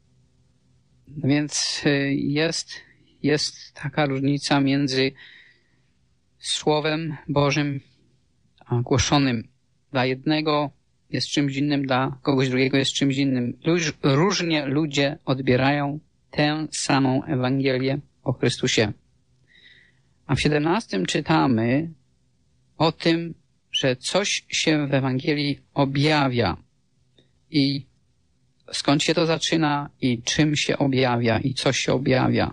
Więc jest taka różnica między Słowem Bożym głoszonym. Dla jednego jest czymś innym, dla kogoś drugiego jest czymś innym. Różnie ludzie odbierają tę samą Ewangelię o Chrystusie. A w 17 czytamy o tym, że coś się w Ewangelii objawia. I skąd się to zaczyna i czym się objawia i co się objawia.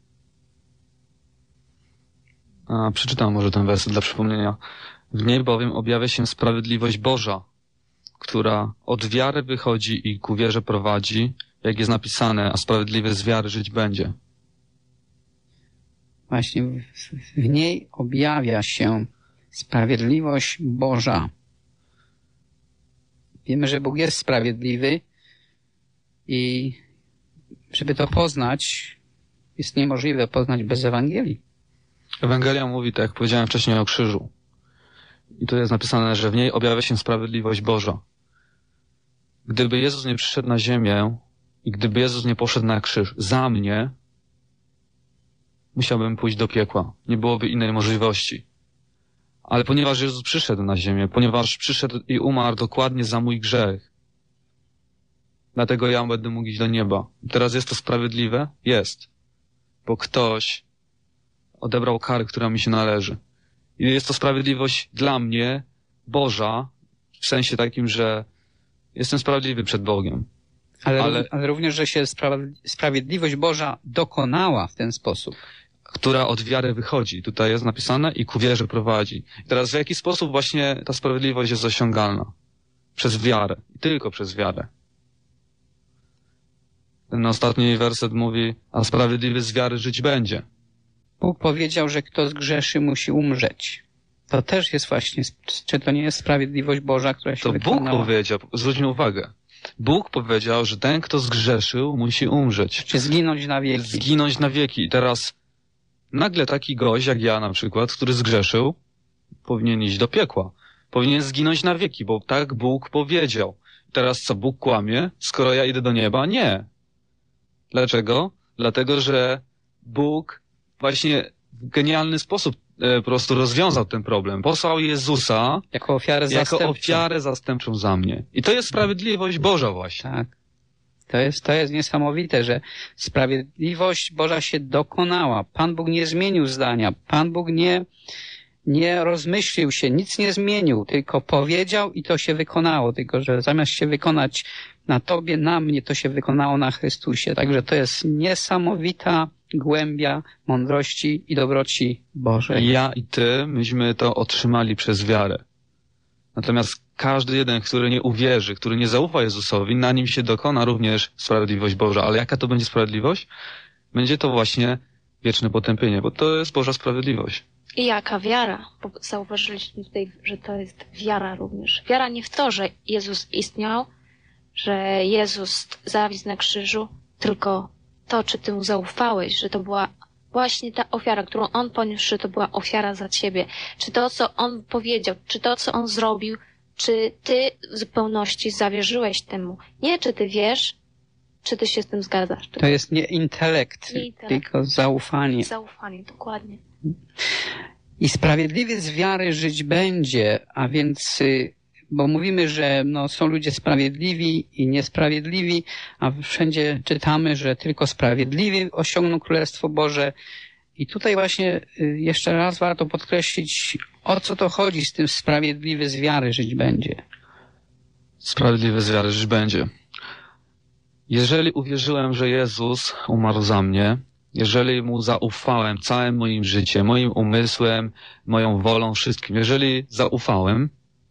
Przeczytam może ten werset dla przypomnienia. W niej bowiem objawia się sprawiedliwość Boża, która od wiary wychodzi i ku wierze prowadzi, jak jest napisane, a sprawiedliwy z wiary żyć będzie. Właśnie w niej objawia się sprawiedliwość Boża. Wiemy, że Bóg jest sprawiedliwy i żeby to poznać, jest niemożliwe poznać bez Ewangelii. Ewangelia mówi, tak jak powiedziałem wcześniej, o krzyżu. I tu jest napisane, że w niej objawia się sprawiedliwość Boża. Gdyby Jezus nie przyszedł na ziemię i gdyby Jezus nie poszedł na krzyż za mnie, musiałbym pójść do piekła. Nie byłoby innej możliwości. Ale ponieważ Jezus przyszedł na ziemię, ponieważ przyszedł i umarł dokładnie za mój grzech, dlatego ja będę mógł iść do nieba. I teraz jest to sprawiedliwe? Jest. Bo ktoś odebrał karę, która mi się należy. I jest to sprawiedliwość dla mnie, Boża, w sensie takim, że jestem sprawiedliwy przed Bogiem. Ale również, że się sprawiedliwość Boża dokonała w ten sposób. Która od wiary wychodzi. Tutaj jest napisane i ku wierze prowadzi. I teraz w jaki sposób właśnie ta sprawiedliwość jest osiągalna? Przez wiarę. I tylko przez wiarę. Ten ostatni werset mówi, a sprawiedliwy z wiary żyć będzie. Bóg powiedział, że kto zgrzeszy, musi umrzeć. To też jest właśnie, czy to nie jest sprawiedliwość Boża, która się wykonała? To Bóg powiedział, zwróćmy uwagę. Bóg powiedział, że ten, kto zgrzeszył, musi umrzeć. Czy zginąć na wieki. Zginąć na wieki. I teraz nagle taki gość, jak ja na przykład, który zgrzeszył, powinien iść do piekła. Powinien zginąć na wieki, bo tak Bóg powiedział. Teraz co, Bóg kłamie, skoro ja idę do nieba? Nie. Dlaczego? Dlatego, że Bóg właśnie w genialny sposób po prostu rozwiązał ten problem. Posłał Jezusa jako ofiarę zastępczą za mnie. I to jest sprawiedliwość Boża właśnie. Tak. To jest niesamowite, że sprawiedliwość Boża się dokonała. Pan Bóg nie zmienił zdania. Pan Bóg nie rozmyślił się, nic nie zmienił, tylko powiedział i to się wykonało. Tylko że zamiast się wykonać na Tobie, na mnie, to się wykonało na Chrystusie. Także to jest niesamowita głębia mądrości i dobroci Bożej. Ja i Ty, myśmy to otrzymali przez wiarę. Natomiast każdy jeden, który nie uwierzy, który nie zaufa Jezusowi, na nim się dokona również sprawiedliwość Boża. Ale jaka to będzie sprawiedliwość? Będzie to właśnie wieczne potępienie, bo to jest Boża sprawiedliwość. I jaka wiara? Bo zauważyliśmy tutaj, że to jest wiara również. Wiara nie w to, że Jezus istniał, że Jezus zawisł na krzyżu, tylko to, czy Ty mu zaufałeś, że to była właśnie ta ofiara, którą On poniósł, że to była ofiara za Ciebie. Czy to, co On powiedział, czy to, co On zrobił, czy Ty w zupełności zawierzyłeś temu. Nie, czy Ty wiesz, czy Ty się z tym zgadzasz. To jest nie intelekt, tylko zaufanie. Zaufanie, dokładnie. I sprawiedliwy z wiary żyć będzie, a więc, bo mówimy, że są ludzie sprawiedliwi i niesprawiedliwi, a wszędzie czytamy, że tylko sprawiedliwi osiągną Królestwo Boże. I tutaj właśnie jeszcze raz warto podkreślić, o co to chodzi z tym sprawiedliwy z wiary żyć będzie. Sprawiedliwy z wiary żyć będzie. Jeżeli uwierzyłem, że Jezus umarł za mnie, jeżeli Mu zaufałem całym moim życiem, moim umysłem, moją wolą, wszystkim, jeżeli zaufałem,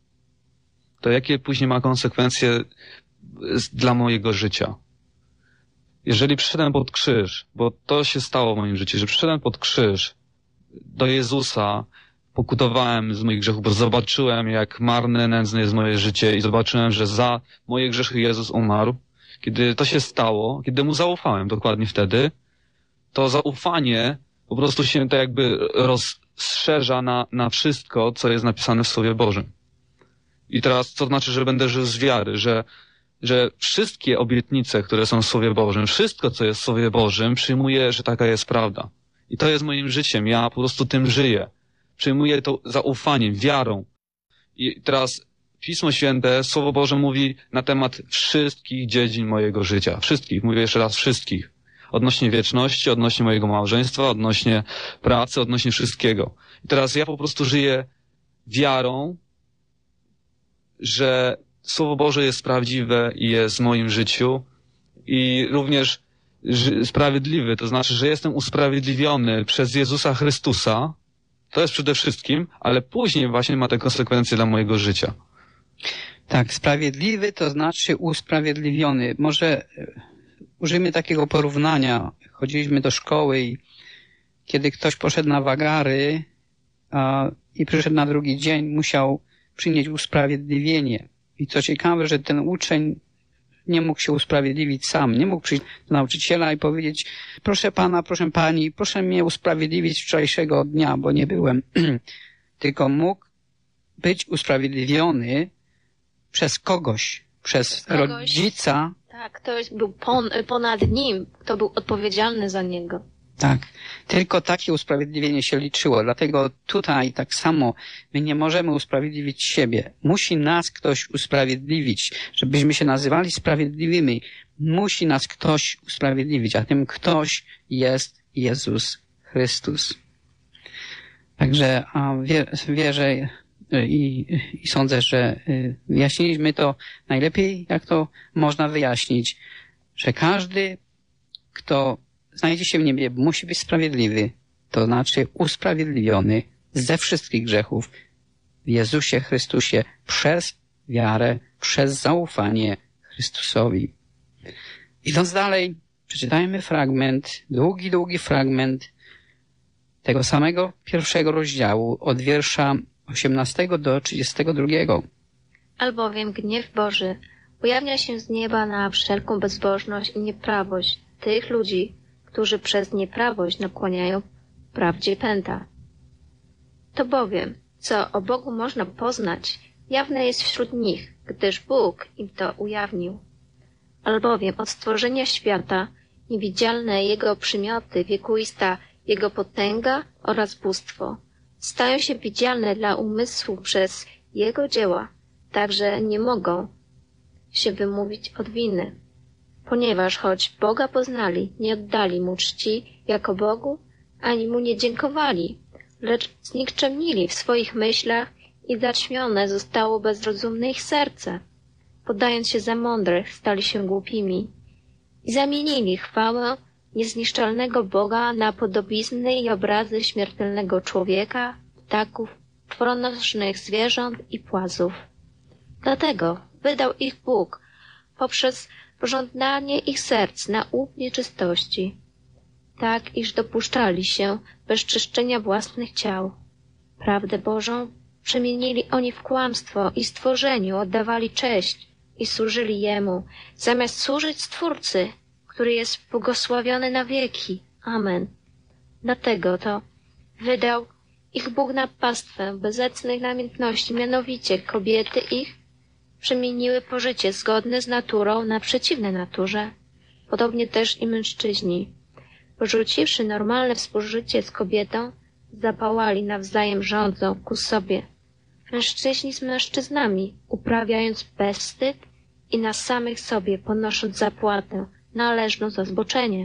to jakie później ma konsekwencje dla mojego życia? Jeżeli przyszedłem pod krzyż, bo to się stało w moim życiu, że przyszedłem pod krzyż do Jezusa, pokutowałem z moich grzechów, bo zobaczyłem, jak marne, nędzne jest moje życie i zobaczyłem, że za moje grzechy Jezus umarł. Kiedy to się stało, kiedy Mu zaufałem dokładnie wtedy, to zaufanie po prostu się to jakby rozszerza na wszystko, co jest napisane w Słowie Bożym. I teraz to znaczy, że będę żył z wiary, że wszystkie obietnice, które są w Słowie Bożym, wszystko, co jest w Słowie Bożym, przyjmuję, że taka jest prawda. I to jest moim życiem. Ja po prostu tym żyję. Przyjmuję to zaufaniem, wiarą. I teraz Pismo Święte, Słowo Boże mówi na temat wszystkich dziedzin mojego życia. Wszystkich. Mówię jeszcze raz wszystkich. Odnośnie wieczności, odnośnie mojego małżeństwa, odnośnie pracy, odnośnie wszystkiego. I teraz ja po prostu żyję wiarą, że Słowo Boże jest prawdziwe i jest w moim życiu i również sprawiedliwy, to znaczy, że jestem usprawiedliwiony przez Jezusa Chrystusa, to jest przede wszystkim, ale później właśnie ma te konsekwencje dla mojego życia. Tak, sprawiedliwy to znaczy usprawiedliwiony. Może użyjmy takiego porównania. Chodziliśmy do szkoły i kiedy ktoś poszedł na wagary i przyszedł na drugi dzień, musiał przynieść usprawiedliwienie. I co ciekawe, że ten uczeń nie mógł się usprawiedliwić sam, nie mógł przyjść do nauczyciela i powiedzieć: proszę pana, proszę pani, proszę mnie usprawiedliwić wczorajszego dnia, bo nie byłem. Tylko mógł być usprawiedliwiony przez kogoś, przez rodzica. Tak, ktoś był ponad nim, kto był odpowiedzialny za niego. Tak, tylko takie usprawiedliwienie się liczyło. Dlatego tutaj tak samo my nie możemy usprawiedliwić siebie. Musi nas ktoś usprawiedliwić. Żebyśmy się nazywali sprawiedliwymi, musi nas ktoś usprawiedliwić, a tym ktoś jest Jezus Chrystus. Także wierzę i sądzę, że wyjaśniliśmy to najlepiej, jak to można wyjaśnić, że każdy, kto znajdzie się w niebie, musi być sprawiedliwy, to znaczy usprawiedliwiony ze wszystkich grzechów w Jezusie Chrystusie przez wiarę, przez zaufanie Chrystusowi. Idąc dalej, przeczytajmy fragment, długi fragment tego samego pierwszego rozdziału od wiersza 18 do 32. Albowiem gniew Boży ujawnia się z nieba na wszelką bezbożność i nieprawość tych ludzi, którzy przez nieprawość nakłaniają prawdzie pęta. To bowiem, co o Bogu można poznać, jawne jest wśród nich, gdyż Bóg im to ujawnił. Albowiem od stworzenia świata niewidzialne Jego przymioty, wiekuista Jego potęga oraz bóstwo stają się widzialne dla umysłu przez Jego dzieła, także nie mogą się wymówić od winy. Ponieważ choć Boga poznali, nie oddali Mu czci jako Bogu, ani Mu nie dziękowali, lecz znikczemnili w swoich myślach i zaćmione zostało bezrozumne ich serce. Podając się za mądrych, stali się głupimi i zamienili chwałę niezniszczalnego Boga na podobizny i obrazy śmiertelnego człowieka, ptaków, czworonożnych zwierząt i płazów. Dlatego wydał ich Bóg poprzez pożądanie ich serc na łup nieczystości, tak iż dopuszczali się bezczyszczenia własnych ciał. Prawdę Bożą przemienili oni w kłamstwo i stworzeniu oddawali cześć i służyli Jemu, zamiast służyć Stwórcy, który jest błogosławiony na wieki. Amen. Dlatego to wydał ich Bóg na pastwę bezecnych namiętności, mianowicie kobiety ich przemieniły pożycie zgodne z naturą na przeciwne naturze. Podobnie też i mężczyźni, porzuciwszy normalne współżycie z kobietą, zapałali nawzajem rządzą ku sobie. Mężczyźni z mężczyznami, uprawiając bezwstyd i na samych sobie ponosząc zapłatę należną za zboczenie.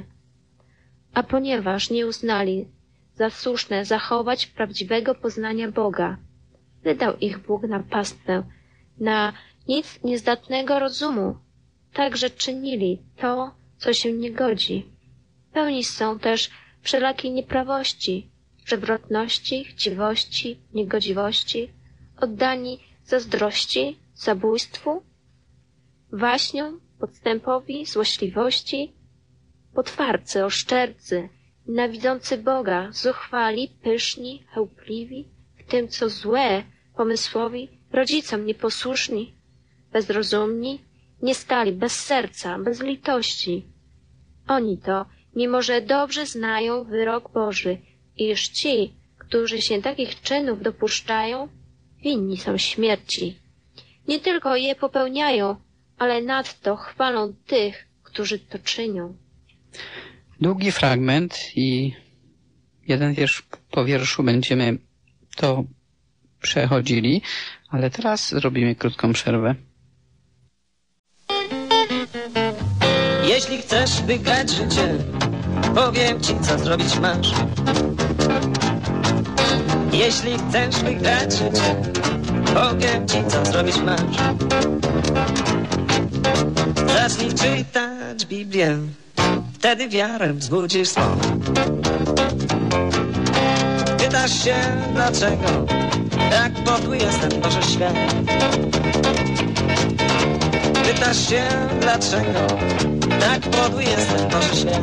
A ponieważ nie uznali za słuszne zachować prawdziwego poznania Boga, wydał ich Bóg na pastwę, na nic niezdatnego rozumu, także czynili to, co się nie godzi. Pełni są też wszelakiej nieprawości, przewrotności, chciwości, niegodziwości, oddani zazdrości, zabójstwu, waśniom, podstępowi, złośliwości, potwarcy, oszczercy, nienawidzący Boga, zuchwali, pyszni, chełpliwi, w tym co złe, pomysłowi, rodzicom nieposłuszni, bezrozumni, nie stali, bez serca, bez litości. Oni to, mimo że dobrze znają wyrok Boży, iż ci, którzy się takich czynów dopuszczają, winni są śmierci. Nie tylko je popełniają, ale nadto chwalą tych, którzy to czynią. Długi fragment i jeden wiersz po wierszu będziemy to przechodzili, ale teraz zrobimy krótką przerwę. Jeśli chcesz wygrać życie, powiem ci, co zrobić masz. Jeśli chcesz wygrać życie, powiem ci, co zrobić masz. Zacznij czytać Biblię, wtedy wiarę wzbudzisz swą. Pytasz się, dlaczego tak podły jest ten Boży świat. Pytasz się, dlaczego tak podły jest ten Boży świat.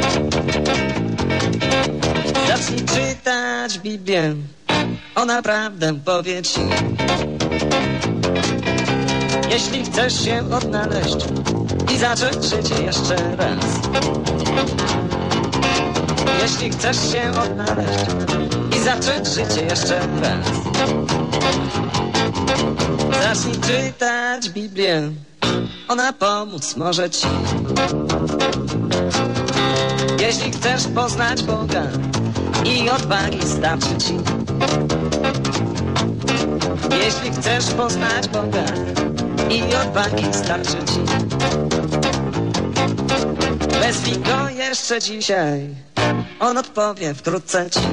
Zacznij czytać Biblię, ona prawdę powie ci. Jeśli chcesz się odnaleźć i zacząć życie jeszcze raz. Jeśli chcesz się odnaleźć i zacząć życie jeszcze raz. Zacznij czytać Biblię, ona pomóc może ci. Jeśli chcesz poznać Boga i odwagi starczy ci. Jeśli chcesz poznać Boga i odwagi starczy ci. Wezwij Go jeszcze dzisiaj, On odpowie wkrótce ci.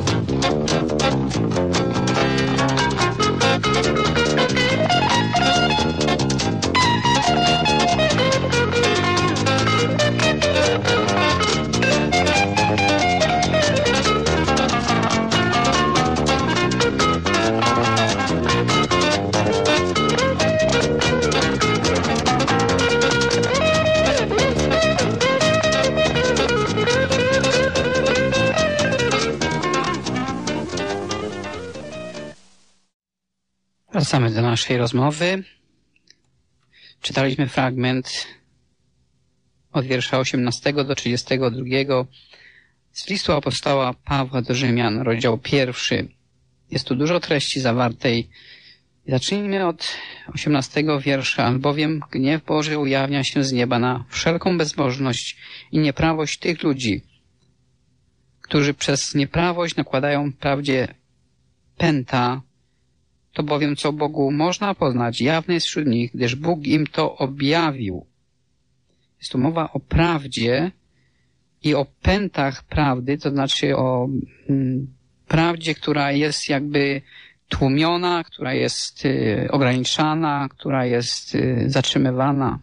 Wracamy do naszej rozmowy. Czytaliśmy fragment od wiersza 18 do 32 z listu apostoła Pawła do Rzymian, rozdział 1. Jest tu dużo treści zawartej. Zacznijmy od 18 wiersza. Albowiem gniew Boży ujawnia się z nieba na wszelką bezbożność i nieprawość tych ludzi, którzy przez nieprawość nakładają prawdzie pęta. To bowiem, co Bogu można poznać, jawne jest wśród nich, gdyż Bóg im to objawił. Jest tu mowa o prawdzie i o pętach prawdy, to znaczy o prawdzie, która jest jakby tłumiona, która jest ograniczana, która jest zatrzymywana.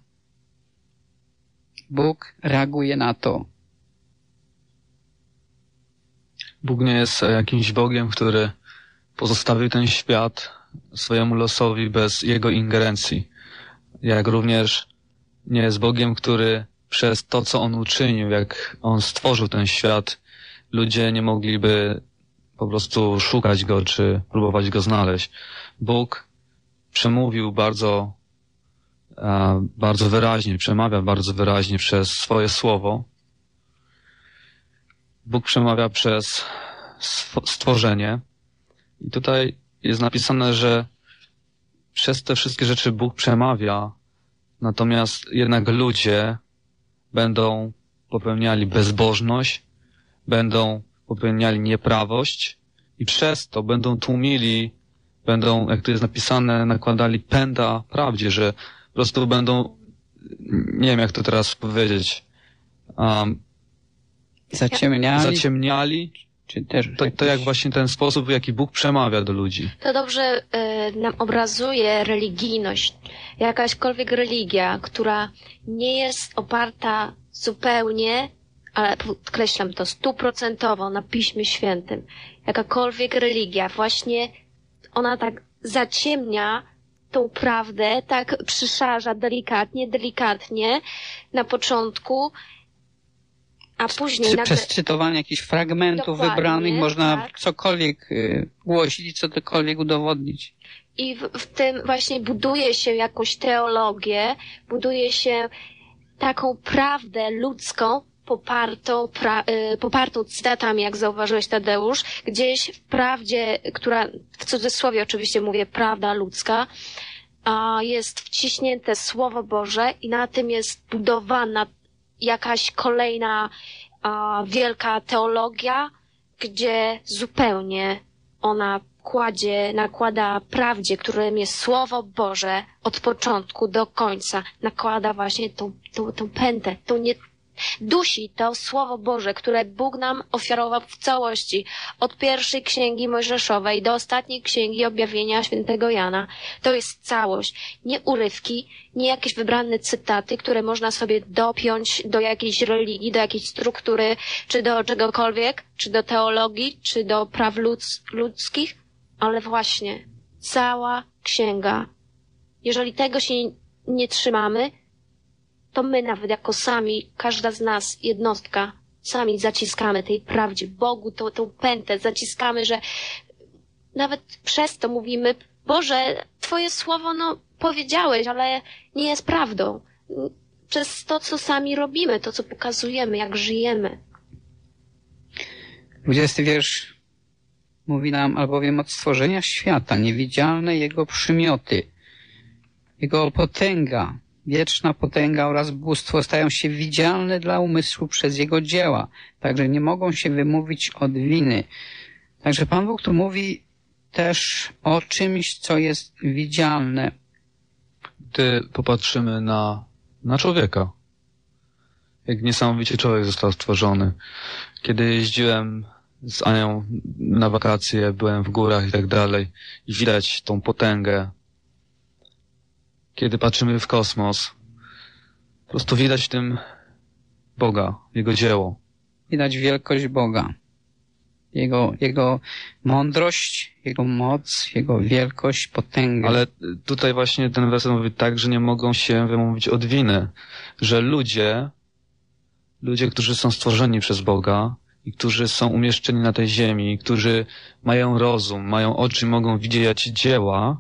Bóg reaguje na to. Bóg nie jest jakimś Bogiem, który pozostawił ten świat swojemu losowi bez jego ingerencji. Jak również nie jest Bogiem, który przez to, co On uczynił, jak On stworzył ten świat, ludzie nie mogliby po prostu szukać Go, czy próbować Go znaleźć. Bóg przemówił bardzo wyraźnie, przemawia bardzo wyraźnie przez swoje słowo. Bóg przemawia przez stworzenie. I tutaj jest napisane, że przez te wszystkie rzeczy Bóg przemawia, natomiast jednak ludzie będą popełniali bezbożność, będą popełniali nieprawość i przez to będą tłumili, będą, jak tu jest napisane, nakładali pęta prawdzie, że po prostu będą, nie wiem jak to teraz powiedzieć, zaciemniali. Czy też to jak właśnie ten sposób, w jaki Bóg przemawia do ludzi. To dobrze nam obrazuje religijność. Jakaśkolwiek religia, która nie jest oparta zupełnie, ale podkreślam to 100% na Piśmie Świętym. Jakakolwiek religia, właśnie ona tak zaciemnia tą prawdę, tak przyszarza delikatnie na początku, a później przez cytowanie jakichś fragmentów wybranych można cokolwiek głosić i cokolwiek udowodnić. I w tym właśnie buduje się jakąś teologię, buduje się taką prawdę ludzką, popartą cytatami, jak zauważyłeś, Tadeusz, gdzieś w prawdzie, która, w cudzysłowie oczywiście mówię, prawda ludzka, jest wciśnięte Słowo Boże i na tym jest budowana jakaś kolejna wielka teologia, gdzie zupełnie ona nakłada prawdzie, którym jest Słowo Boże od początku do końca, nakłada właśnie tą pętę, dusi to Słowo Boże, które Bóg nam ofiarował w całości, od pierwszej księgi Mojżeszowej do ostatniej księgi Objawienia świętego Jana. To jest całość. Nie urywki, nie jakieś wybrane cytaty, które można sobie dopiąć do jakiejś religii, do jakiejś struktury, czy do czegokolwiek, czy do teologii, czy do praw ludzkich, ale właśnie cała księga. Jeżeli tego się nie trzymamy, to my nawet jako sami, każda z nas, jednostka, sami zaciskamy tej prawdzie, Bogu, tą pętę zaciskamy, że nawet przez to mówimy, Boże, Twoje słowo, powiedziałeś, ale nie jest prawdą. Przez to, co sami robimy, to, co pokazujemy, jak żyjemy. 20 wiersz mówi nam, albowiem od stworzenia świata niewidzialne Jego przymioty, Jego potęga, wieczna potęga oraz bóstwo stają się widzialne dla umysłu przez Jego dzieła, także nie mogą się wymówić od winy. Także Pan Bóg tu mówi też o czymś, co jest widzialne. Gdy popatrzymy na człowieka, jak niesamowicie człowiek został stworzony. Kiedy jeździłem z Anią na wakacje, byłem w górach i tak dalej i widać tą potęgę. Kiedy patrzymy w kosmos, po prostu widać w tym Boga, Jego dzieło. Widać wielkość Boga. Jego mądrość, Jego moc, Jego wielkość, potęgę. Ale tutaj właśnie ten werset mówi tak, że nie mogą się wymówić od winy, że ludzie, którzy są stworzeni przez Boga i którzy są umieszczeni na tej ziemi, którzy mają rozum, mają oczy, mogą widzieć dzieła,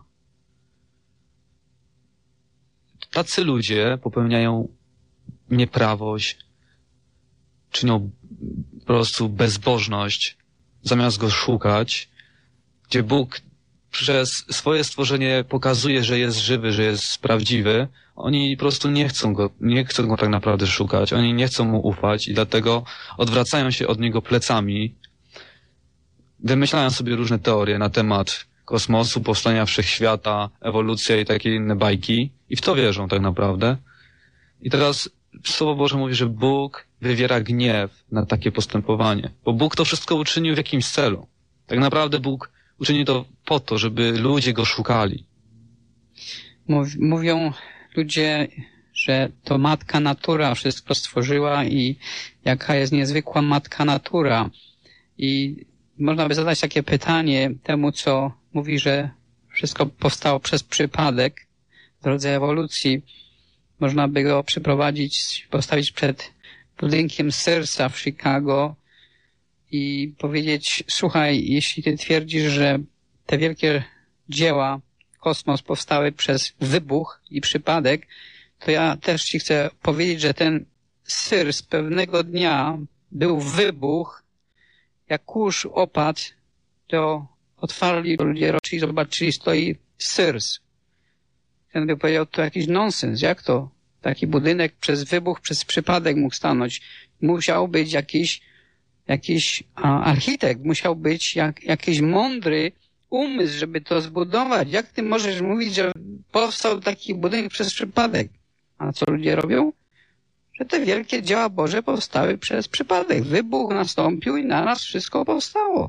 tacy ludzie popełniają nieprawość, czynią po prostu bezbożność, zamiast Go szukać, gdzie Bóg przez swoje stworzenie pokazuje, że jest żywy, że jest prawdziwy. Oni po prostu nie chcą go tak naprawdę szukać, oni nie chcą Mu ufać i dlatego odwracają się od Niego plecami, wymyślają sobie różne teorie na temat kosmosu, powstania wszechświata, ewolucja i takie inne bajki i w to wierzą tak naprawdę. I teraz Słowo Boże mówi, że Bóg wywiera gniew na takie postępowanie, bo Bóg to wszystko uczynił w jakimś celu. Tak naprawdę Bóg uczynił to po to, żeby ludzie Go szukali. Mówią ludzie, że to matka natura wszystko stworzyła i jaka jest niezwykła matka natura. I można by zadać takie pytanie temu, co mówi, że wszystko powstało przez przypadek w drodze ewolucji. Można by go postawić przed budynkiem Searsa w Chicago i powiedzieć, słuchaj, jeśli ty twierdzisz, że te wielkie dzieła, kosmos powstały przez wybuch i przypadek, to ja też ci chcę powiedzieć, że ten Sears pewnego dnia był wybuch, jak kurz opadł, to otwarli ludzie oczy i zobaczyli, stoi Sears. Ten by powiedział, to jakiś nonsens, jak to? Taki budynek przez wybuch, przez przypadek mógł stanąć. Musiał być jakiś architekt, musiał być jakiś mądry umysł, żeby to zbudować. Jak ty możesz mówić, że powstał taki budynek przez przypadek? A co ludzie robią? Że te wielkie dzieła Boże powstały przez przypadek. Wybuch nastąpił i naraz wszystko powstało.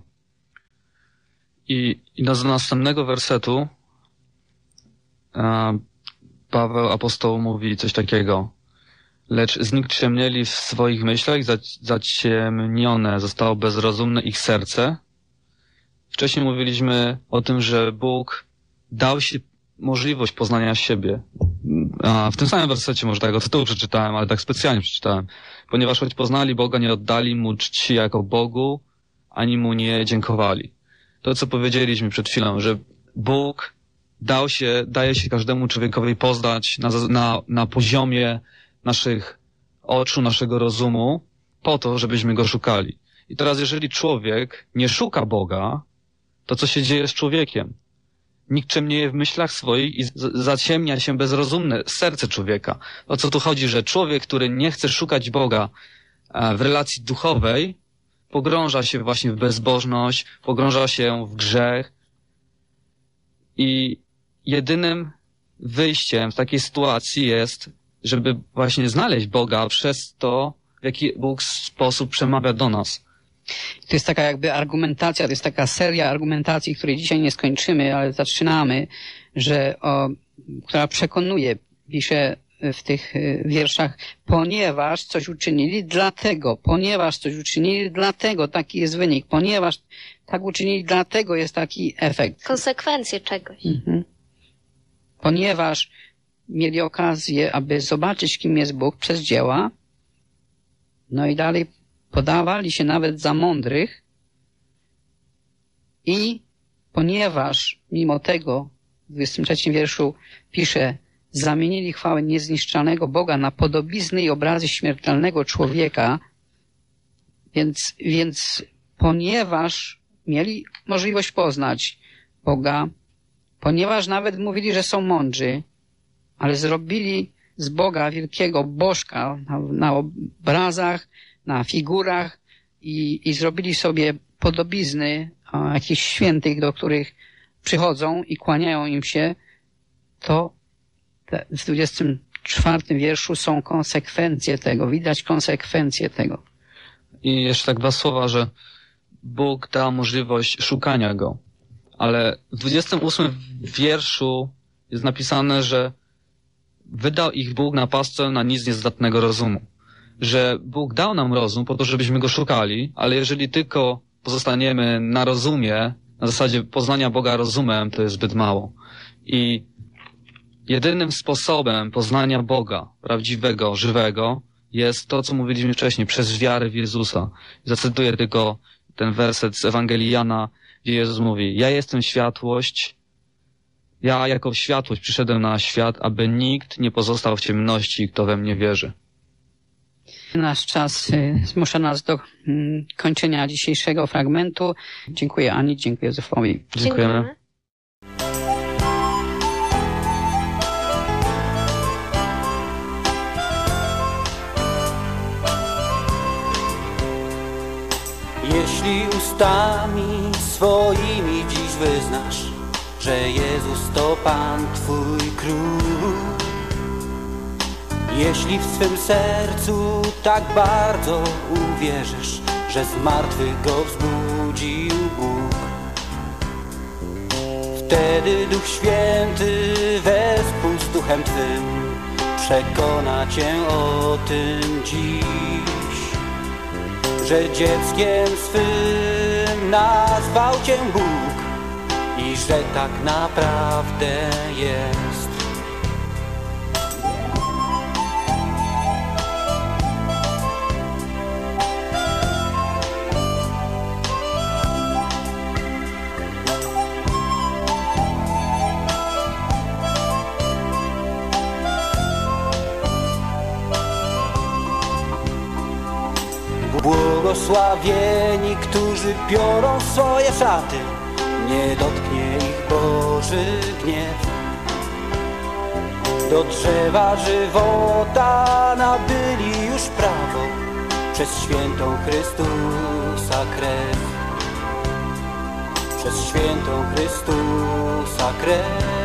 I do następnego wersetu Paweł apostoł mówi coś takiego. Lecz znikczemnieli w swoich myślach, zaciemnione zostało bezrozumne ich serce. Wcześniej mówiliśmy o tym, że Bóg dał się możliwość poznania siebie. W tym samym wersecie może tego tytułu przeczytałem, ale tak specjalnie przeczytałem. Ponieważ choć poznali Boga, nie oddali Mu czci jako Bogu, ani Mu nie dziękowali. To, co powiedzieliśmy przed chwilą, że Bóg daje się każdemu człowiekowi poznać na poziomie naszych oczu, naszego rozumu, po to, żebyśmy Go szukali. I teraz, jeżeli człowiek nie szuka Boga, to co się dzieje z człowiekiem? Nikczemnieje w myślach swoich i zaciemnia się bezrozumne serce człowieka. O co tu chodzi, że człowiek, który nie chce szukać Boga w relacji duchowej, pogrąża się właśnie w bezbożność, pogrąża się w grzech i jedynym wyjściem z takiej sytuacji jest, żeby właśnie znaleźć Boga przez to, w jaki Bóg sposób przemawia do nas. To jest taka jakby argumentacja, to jest taka seria argumentacji, której dzisiaj nie skończymy, ale zaczynamy, która przekonuje, pisze w tych wierszach, ponieważ coś uczynili dlatego taki jest wynik, ponieważ tak uczynili, dlatego jest taki efekt. Konsekwencje czegoś. Ponieważ mieli okazję, aby zobaczyć, kim jest Bóg przez dzieła, no i dalej podawali się nawet za mądrych i ponieważ mimo tego w 23 wierszu pisze: zamienili chwałę niezniszczalnego Boga na podobizny i obrazy śmiertelnego człowieka, więc ponieważ mieli możliwość poznać Boga, ponieważ nawet mówili, że są mądrzy, ale zrobili z Boga wielkiego bożka na obrazach, na figurach i zrobili sobie podobizny jakichś świętych, do których przychodzą i kłaniają im się, to w 24 wierszu są konsekwencje tego, widać konsekwencje tego. I jeszcze tak 2 słowa, że Bóg da możliwość szukania Go. Ale w 28 wierszu jest napisane, że wydał ich Bóg na pastwę na nic niezdatnego rozumu. Że Bóg dał nam rozum po to, żebyśmy Go szukali, ale jeżeli tylko pozostaniemy na rozumie, na zasadzie poznania Boga rozumem, to jest zbyt mało. I jedynym sposobem poznania Boga, prawdziwego, żywego, jest to, co mówiliśmy wcześniej, przez wiarę w Jezusa. Zacytuję tylko ten werset z Ewangelii Jana, gdzie Jezus mówi: ja jestem światłość, ja jako światłość przyszedłem na świat, aby nikt nie pozostał w ciemności, kto we mnie wierzy. Nasz czas zmusza nas do kończenia dzisiejszego fragmentu. Dziękuję Ani, dziękuję Józefowi. Dziękujemy. Jeśli ustami swoimi dziś wyznasz, że Jezus to Pan Twój Król, jeśli w swym sercu tak bardzo uwierzysz, że z martwych Go wzbudził Bóg, wtedy Duch Święty wespół z Duchem Twym przekona Cię o tym dziś, że dzieckiem swym nazwał Cię Bóg i że tak naprawdę jest. Błogosławieni, którzy biorą swoje szaty, nie dotknie ich Boży gniew. Do drzewa żywota nabyli już prawo przez świętą Chrystusa krew. Przez świętą Chrystusa krew.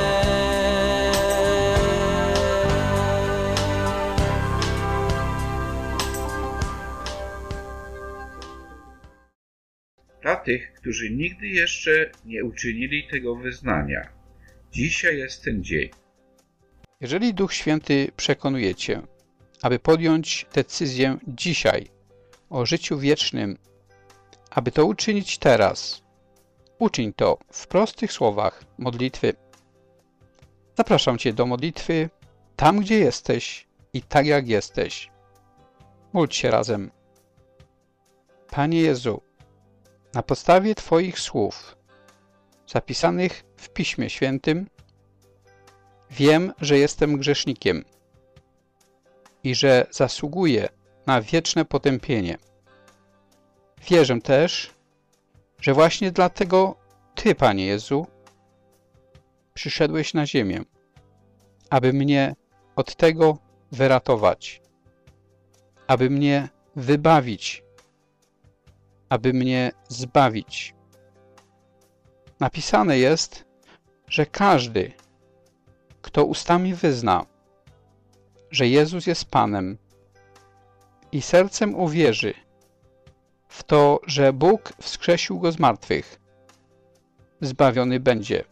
Dla tych, którzy nigdy jeszcze nie uczynili tego wyznania, dzisiaj jest ten dzień. Jeżeli Duch Święty przekonuje Cię, aby podjąć decyzję dzisiaj o życiu wiecznym, aby to uczynić teraz, uczyń to w prostych słowach modlitwy. Zapraszam Cię do modlitwy tam, gdzie jesteś i tak jak jesteś. Módl się razem. Panie Jezu, na podstawie Twoich słów, zapisanych w Piśmie Świętym, wiem, że jestem grzesznikiem i że zasługuję na wieczne potępienie. Wierzę też, że właśnie dlatego Ty, Panie Jezu, przyszedłeś na ziemię, aby mnie od tego wyratować, aby mnie wybawić, aby mnie zbawić. Napisane jest, że każdy, kto ustami wyzna, że Jezus jest Panem i sercem uwierzy w to, że Bóg wskrzesił Go z martwych, zbawiony będzie,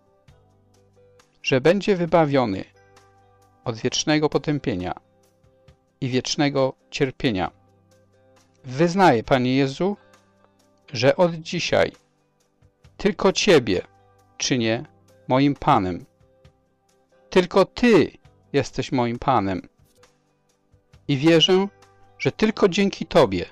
że będzie wybawiony od wiecznego potępienia i wiecznego cierpienia. Wyznaję, Panie Jezu, że od dzisiaj tylko Ciebie czynię moim Panem. Tylko Ty jesteś moim Panem. I wierzę, że tylko dzięki Tobie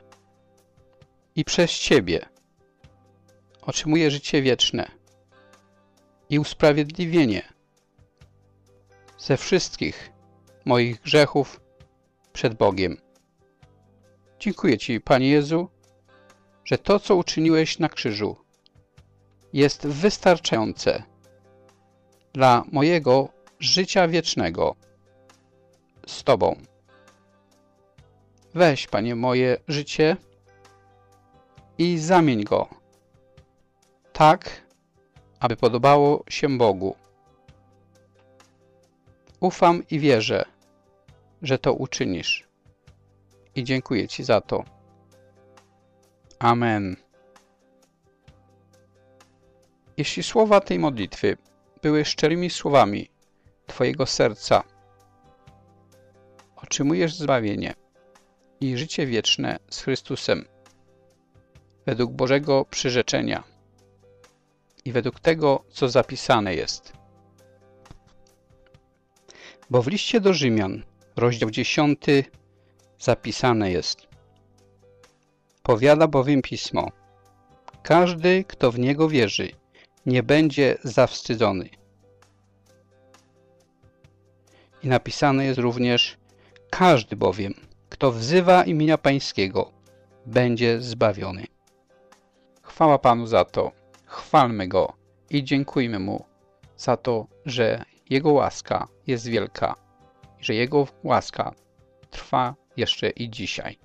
i przez Ciebie otrzymuję życie wieczne. i usprawiedliwienie ze wszystkich moich grzechów przed Bogiem. Dziękuję Ci, Panie Jezu, że to, co uczyniłeś na krzyżu, jest wystarczające dla mojego życia wiecznego z Tobą. Weź, Panie, moje życie i zamień go tak, aby podobało się Bogu. Ufam i wierzę, że to uczynisz. I dziękuję Ci za to. Amen. Jeśli słowa tej modlitwy były szczerymi słowami Twojego serca, otrzymujesz zbawienie i życie wieczne z Chrystusem według Bożego przyrzeczenia i według tego, co zapisane jest. Bo w liście do Rzymian, rozdział 10, zapisane jest: powiada bowiem Pismo: każdy, kto w Niego wierzy, nie będzie zawstydzony. I napisane jest również: każdy bowiem, kto wzywa imienia Pańskiego, będzie zbawiony. Chwała Panu za to, chwalmy Go i dziękujmy Mu za to, że Jego łaska jest wielka i że Jego łaska trwa jeszcze i dzisiaj.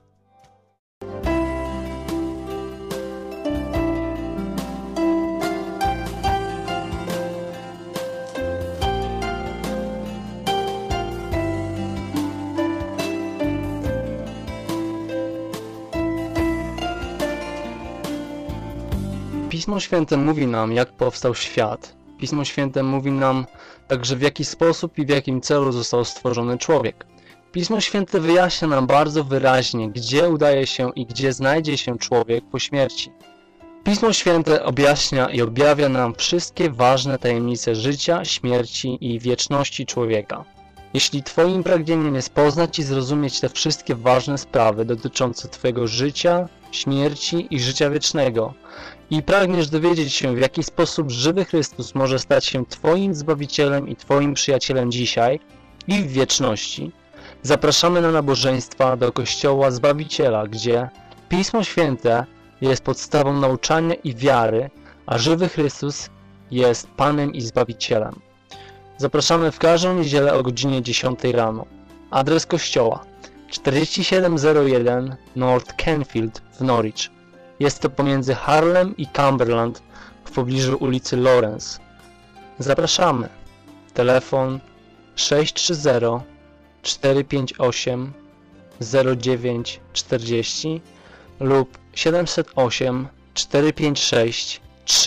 Pismo Święte mówi nam, jak powstał świat. Pismo Święte mówi nam także, w jaki sposób i w jakim celu został stworzony człowiek. Pismo Święte wyjaśnia nam bardzo wyraźnie, gdzie udaje się i gdzie znajdzie się człowiek po śmierci. Pismo Święte objaśnia i objawia nam wszystkie ważne tajemnice życia, śmierci i wieczności człowieka. Jeśli Twoim pragnieniem jest poznać i zrozumieć te wszystkie ważne sprawy dotyczące Twojego życia, śmierci i życia wiecznego i pragniesz dowiedzieć się, w jaki sposób żywy Chrystus może stać się Twoim Zbawicielem i Twoim przyjacielem dzisiaj i w wieczności, zapraszamy na nabożeństwa do Kościoła Zbawiciela, gdzie Pismo Święte jest podstawą nauczania i wiary, a żywy Chrystus jest Panem i Zbawicielem. Zapraszamy w każdą niedzielę o godzinie 10 rano. Adres kościoła: 4701 North Canfield w Norwich. Jest to pomiędzy Harlem i Cumberland w pobliżu ulicy Lawrence. Zapraszamy. Telefon 630 458 0940 lub 708 456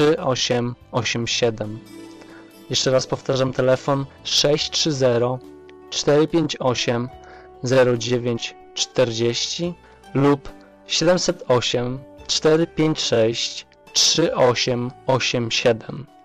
3887. Jeszcze raz powtarzam, telefon 630 458 0940 lub 708 456 3887.